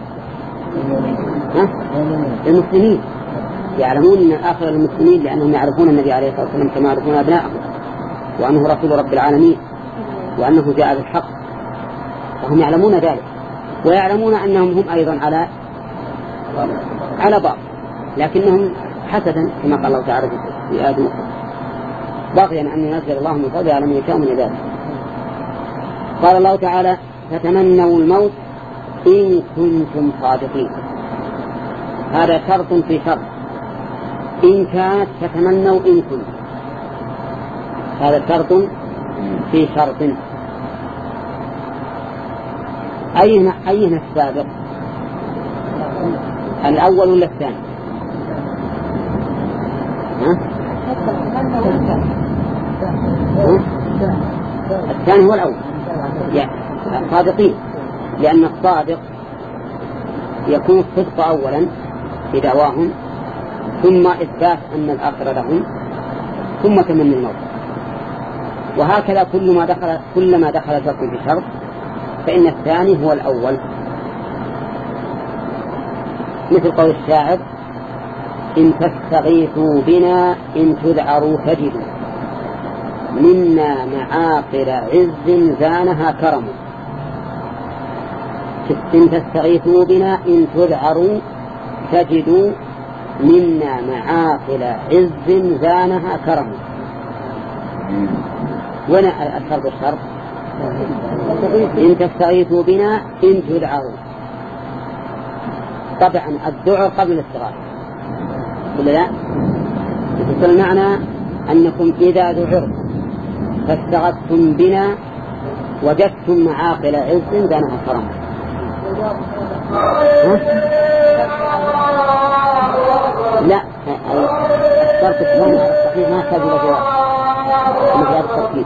المسلمين، يعلمون أن الآخرة للمسلمين لأنهم يعرفون النبي عليه الصلاة والسلام كما يعرفون أبنائهم، وأنه رسول رب العالمين، وأنه جاء بالحق، فهم يعلمون ذلك، ويعلمون أنهم هم أيضا على على بعض، لكنهم حسدا كما قال الله تعالى في آية أخرى بغيا أن ينزل الله من فضله على من يشاء من عباده. قال الله تعالى فتمنوا الموت إن كنتم صادقين، هذا شرط في شرط، إن كانت تتمنوا إن كنتم، هذا شرط في شرط. أين أين السابق، الأول ولا الثاني؟ ها؟ الثاني هو الأول، يعني صادقين، لأن الصادق يكون الصدق أولا في دعواهم، ثم إثبات أن الآخرة لهم، ثم تمني الموت. وهكذا كل ما دخل كلما دخل شرط في شرط فإن الثاني هو الأول، مثل قول الشاعر إن تستغيثوا بنا إن تذعروا تجدوا منا معاقل عز زانها كرم. إن تستغيثوا بنا إن تذعروا تجدوا منا معاقل عز زانها كرم. وين الشرط الشرط؟ إن تستغيثوا بنا إن تذعروا، طبعا الدعاء قبل الاستغاثة ولا لا؟ المعنى أنكم إذا ذعرتم فاستغثتم بنا وجدتم معاقل عز دانها حرام. لا الشرط الثاني على الصحيح ما يحتاج إلى جواب مثل هذا التركيب.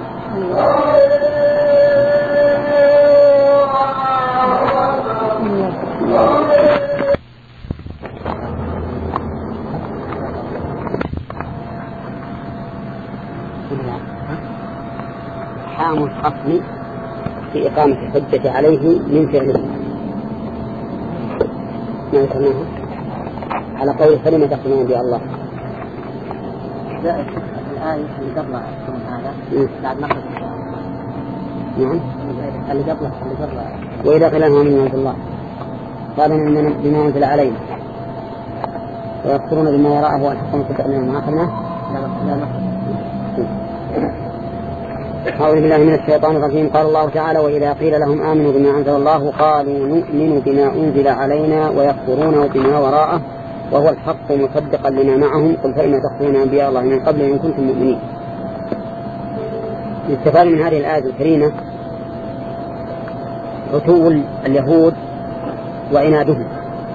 حام الخصم في إقامة الحجة عليه من فعله ما يسمونه على قول كلمة تقسمون بها الله. الآية اللي قبل هذا بعد نقل نعم اللي قبله اللي قبله وإذا قيل لهم من عند الله قالوا إننا بما أنزل علينا ويكفرون بما وراءه والحكم تتعلمون ما أخذناه. أعوذ بالله من الشيطان الرجيم. قال الله تعالى وإذا قيل لهم آمنوا بما أنزل الله قالوا نؤمن بما أنزل علينا ويكفرون بما وراءه وهو الحق مصدقا لما معهم قل فإن تكفرون أنبياء الله من قبل إن كنتم مؤمنين. يستفاد من هذه الآية الكريمة عتو اليهود وعنادهم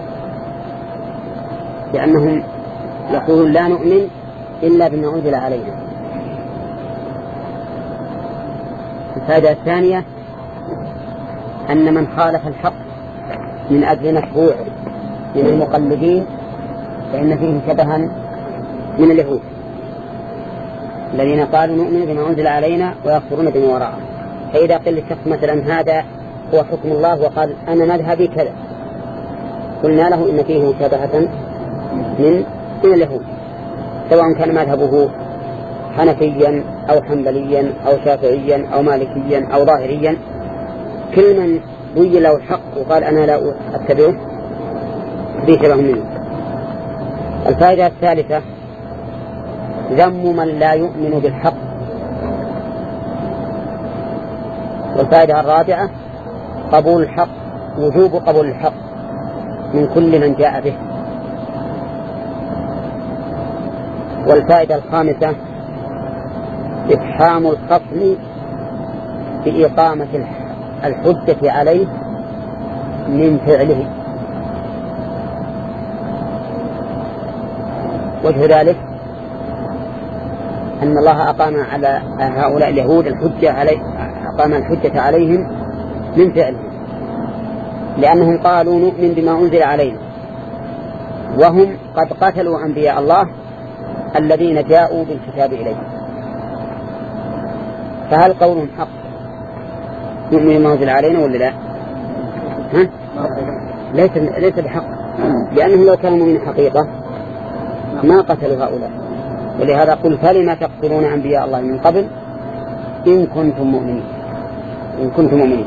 لأنهم يقولون لا نؤمن إلا بما أنزل علينا. الفائدة الثانية أن من خالف الحق من أجل مشروع من المقلدين فإن فيه شبها من اليهود الذين قالوا نؤمن بما أنزل علينا ويكفرون بما وراءه. فإذا قل للشخص مثلا هذا هو حكم الله وقال أنا مذهبي كذا قلنا له إن فيه شبهة من من اليهود سواء كان مذهبه حنفيا أو حنبليا أو شافعيا أو مالكيا أو ظاهريا كل من بين له الحق وقال أنا لا أتبعه به شبه منه. الفائدة الثالثة ذم من لا يؤمن بالحق. والفائدة الرابعة قبول الحق وجوب قبول الحق من كل من جاء به. والفائدة الخامسة إفحام الخصم بإقامة الحجة عليه من فعله. وجه ذلك أن الله أقام على هؤلاء اليهود الحجة عليه أقام الحجة عليهم من فعلهم لأنهم قالوا نؤمن بما أنزل علينا وهم قد قتلوا أنبياء الله الذين جاءوا بالكتاب إليه. فهل قولهم حق نؤمن بما أنزل علينا ولا لا؟ ها؟ ليس ليس بحق لأنهم لو كانوا مؤمنين حقيقة ما قتلوا هؤلاء. ولهذا قل فلما تقتلون أنبياء الله من قبل إن كنتم مؤمنين إن كنتم مؤمنين.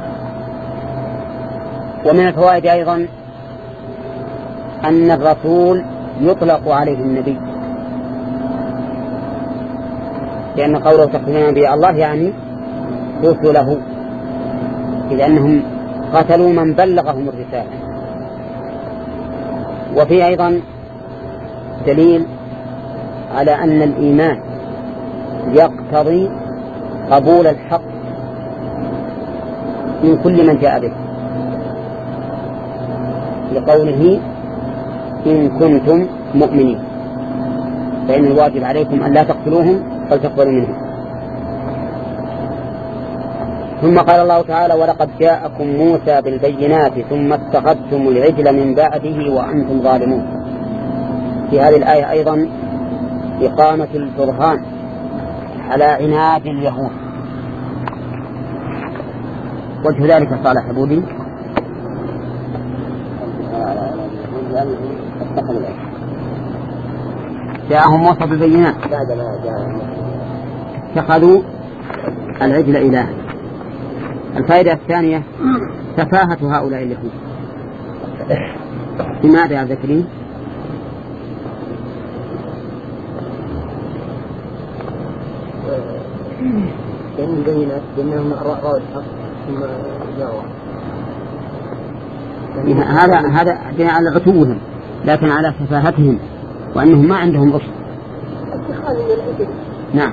ومن الفوائد أيضا أن الرسول يطلق عليه النبي لأن قوله تقتلون أنبياء الله يعني رسله لأنهم قتلوا من بلغهم الرسالة. وفي أيضا دليل على أن الإيمان يقتضي قبول الحق من كل من جاء به لقوله إن كنتم مؤمنين فإن الواجب عليكم أن لا تقتلوهم بل تقبلوا منهم. ثم قال الله تعالى ولقد جاءكم موسى بالبينات ثم اتخذتم العجل من بعده وأنتم ظالمون. في هذه الآية أيضا إقامة البرهان على عناد اليهود. وجه ذلك صالح بودي جاءهم موسى بالبينات اتخذوا العجل إلها. الفائدة الثانية تفاهة هؤلاء اليهود. لماذا يا ذكرين؟ لأن البينات بأنهم رأوا الحق ثم جاءوا. هذا هذا على عتوهم لكن على سفاهتهم وأنهم ما عندهم رشد نعم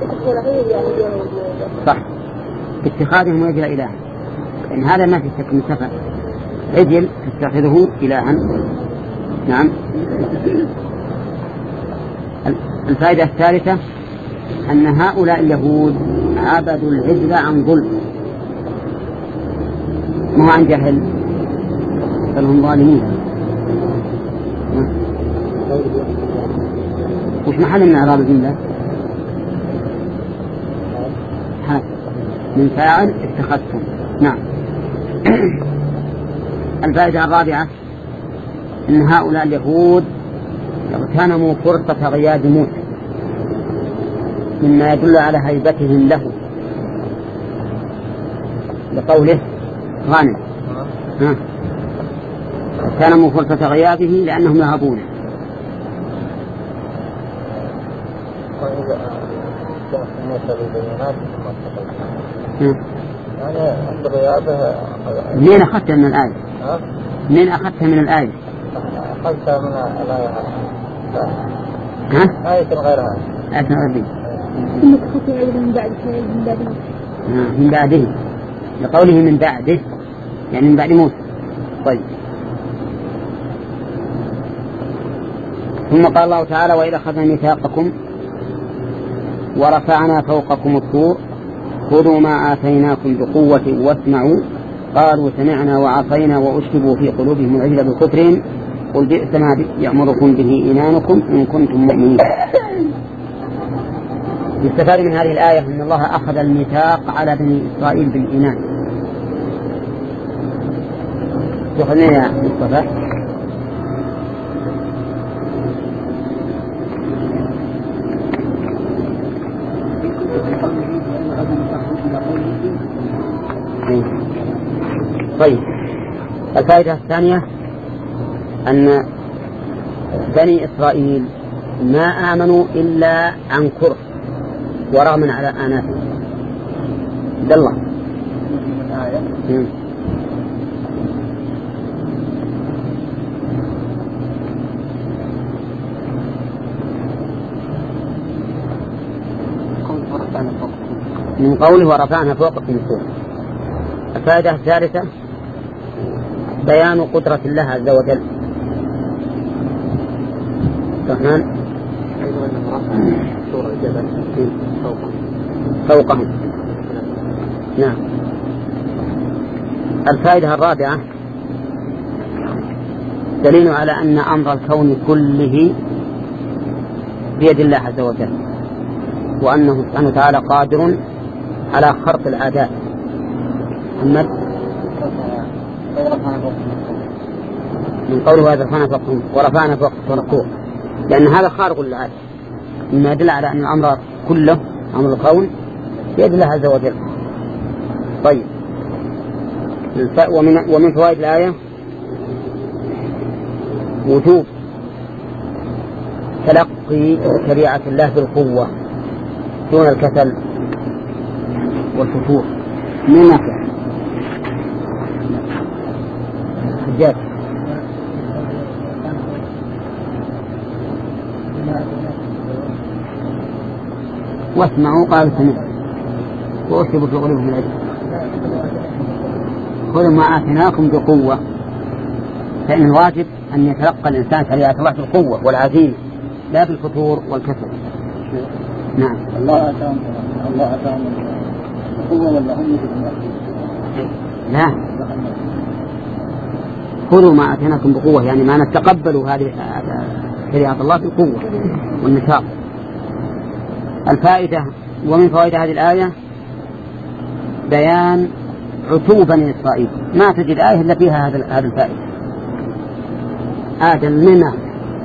صح اتخاذهم وجه إله، لأن هذا ما في شك متفق، عجل تتخذه إلها. نعم. الفائدة الثالثة أن هؤلاء اليهود عبدوا العجل عن ظلم، ما هو عن جهل، بل هم ظالمين. وش محل من إعراب الجملة؟ من فاعل اتخذتم. نعم. الفائدة الرابعة أن هؤلاء اليهود اغتنموا فرصة غياب موسى مما يدل على هيبتهم له، لقوله غانم، اغتنموا فرصة غيابه لأنهم يهابون. منين أخذتها من الآية؟ منين أخذتها من الآية؟ أخذتها من الآية. ها؟ آية غيرها. آية غيرها. ثم تخطي أيضا من بعد من بعده. من بعده. لقوله من بعده يعني من بعد موسى. طيب. ثم قال الله تعالى: وإذا أخذنا ميثاقكم ورفعنا فوقكم الطور خذوا ما آتيناكم بقوة واسمعوا قالوا سمعنا وعصينا وأشربوا في قلوبهم العجل بكفرهم قل بئس ما يأمركم به إيمانكم إن كنتم مؤمنين. يستفاد من هذه الآية أن الله أخذ الميثاق على بني إسرائيل بالإيمان. تخلينا يا مصطفى. طيب. الفائدة الثانية أن بني إسرائيل ما آمنوا إلا عن كره ورغم على آناتهم. دل الله. من قوله ورفعنا فوقكم الطور. الفائدة الثالثة بيان قدرة الله عز وجل. الرحمن فوقهم. نعم. الفائدة الرابعة دليل على أن أمر الكون كله بيد الله عز وجل، وأنه سبحانه وتعالى قادر على خرق العادات. محمد من قوله ورفعنا فوقهم ورفعنا فوقهم الطور، لأن هذا خارق للعادة مما يدل على أن الأمر كله أمر الكون بيد الله عز وجل. طيب. ومن, ومن فوائد الآية وجوب تلقي شريعة الله بالقوة دون الكسل والفتور. من نافع حجاج واسمعوا قالوا سمعوا وأشربوا في قلوبهم العجل خذوا ما آتيناكم بقوة. فإن الواجب أن يتلقى الإنسان شريعة الله بالقوة والعزيمة لا بالفتور والكسل. نعم. الله أتاهم الله أتاهم بقوة ولا هم لا خذوا ما آتيناكم بقوة يعني ما نتقبلوا هذه شريعة الله بالقوة والنشاط. الفائدة ومن فوائد هذه الآية بيان عتو بني إسرائيل. ما تجد آية إلا فيها هذا الفائدة. آدم منا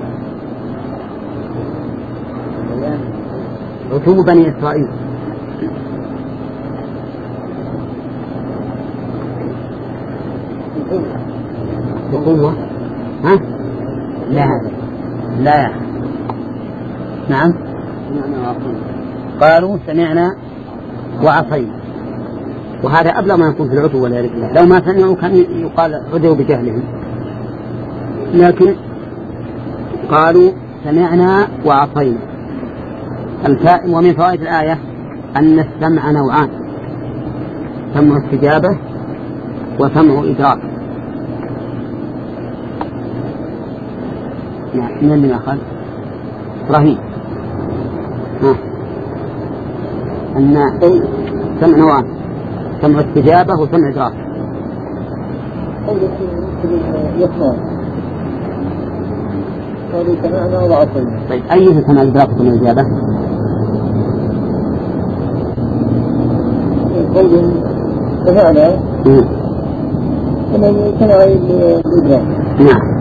عتو بني إسرائيل. بقوة ها؟ لا لا نعم قالوا سمعنا وعصينا، وهذا أبلغ ما يكون في العتو والعياذ بالله. لو ما سمعوا كان يقال عدوا بجهلهم، لكن قالوا سمعنا وعصينا الفائدة. ومن فوائد الآية أن السمع نوعان: سمع استجابة وسمع إدراك. من اللي أخذ؟ إبراهيم. أن سمع نوعان: سمع استجابة وسمع إدراك. طيب أيه سمع إدراك وسمع إجابة؟ قول سمعنا كما سمع الإدراك. نعم.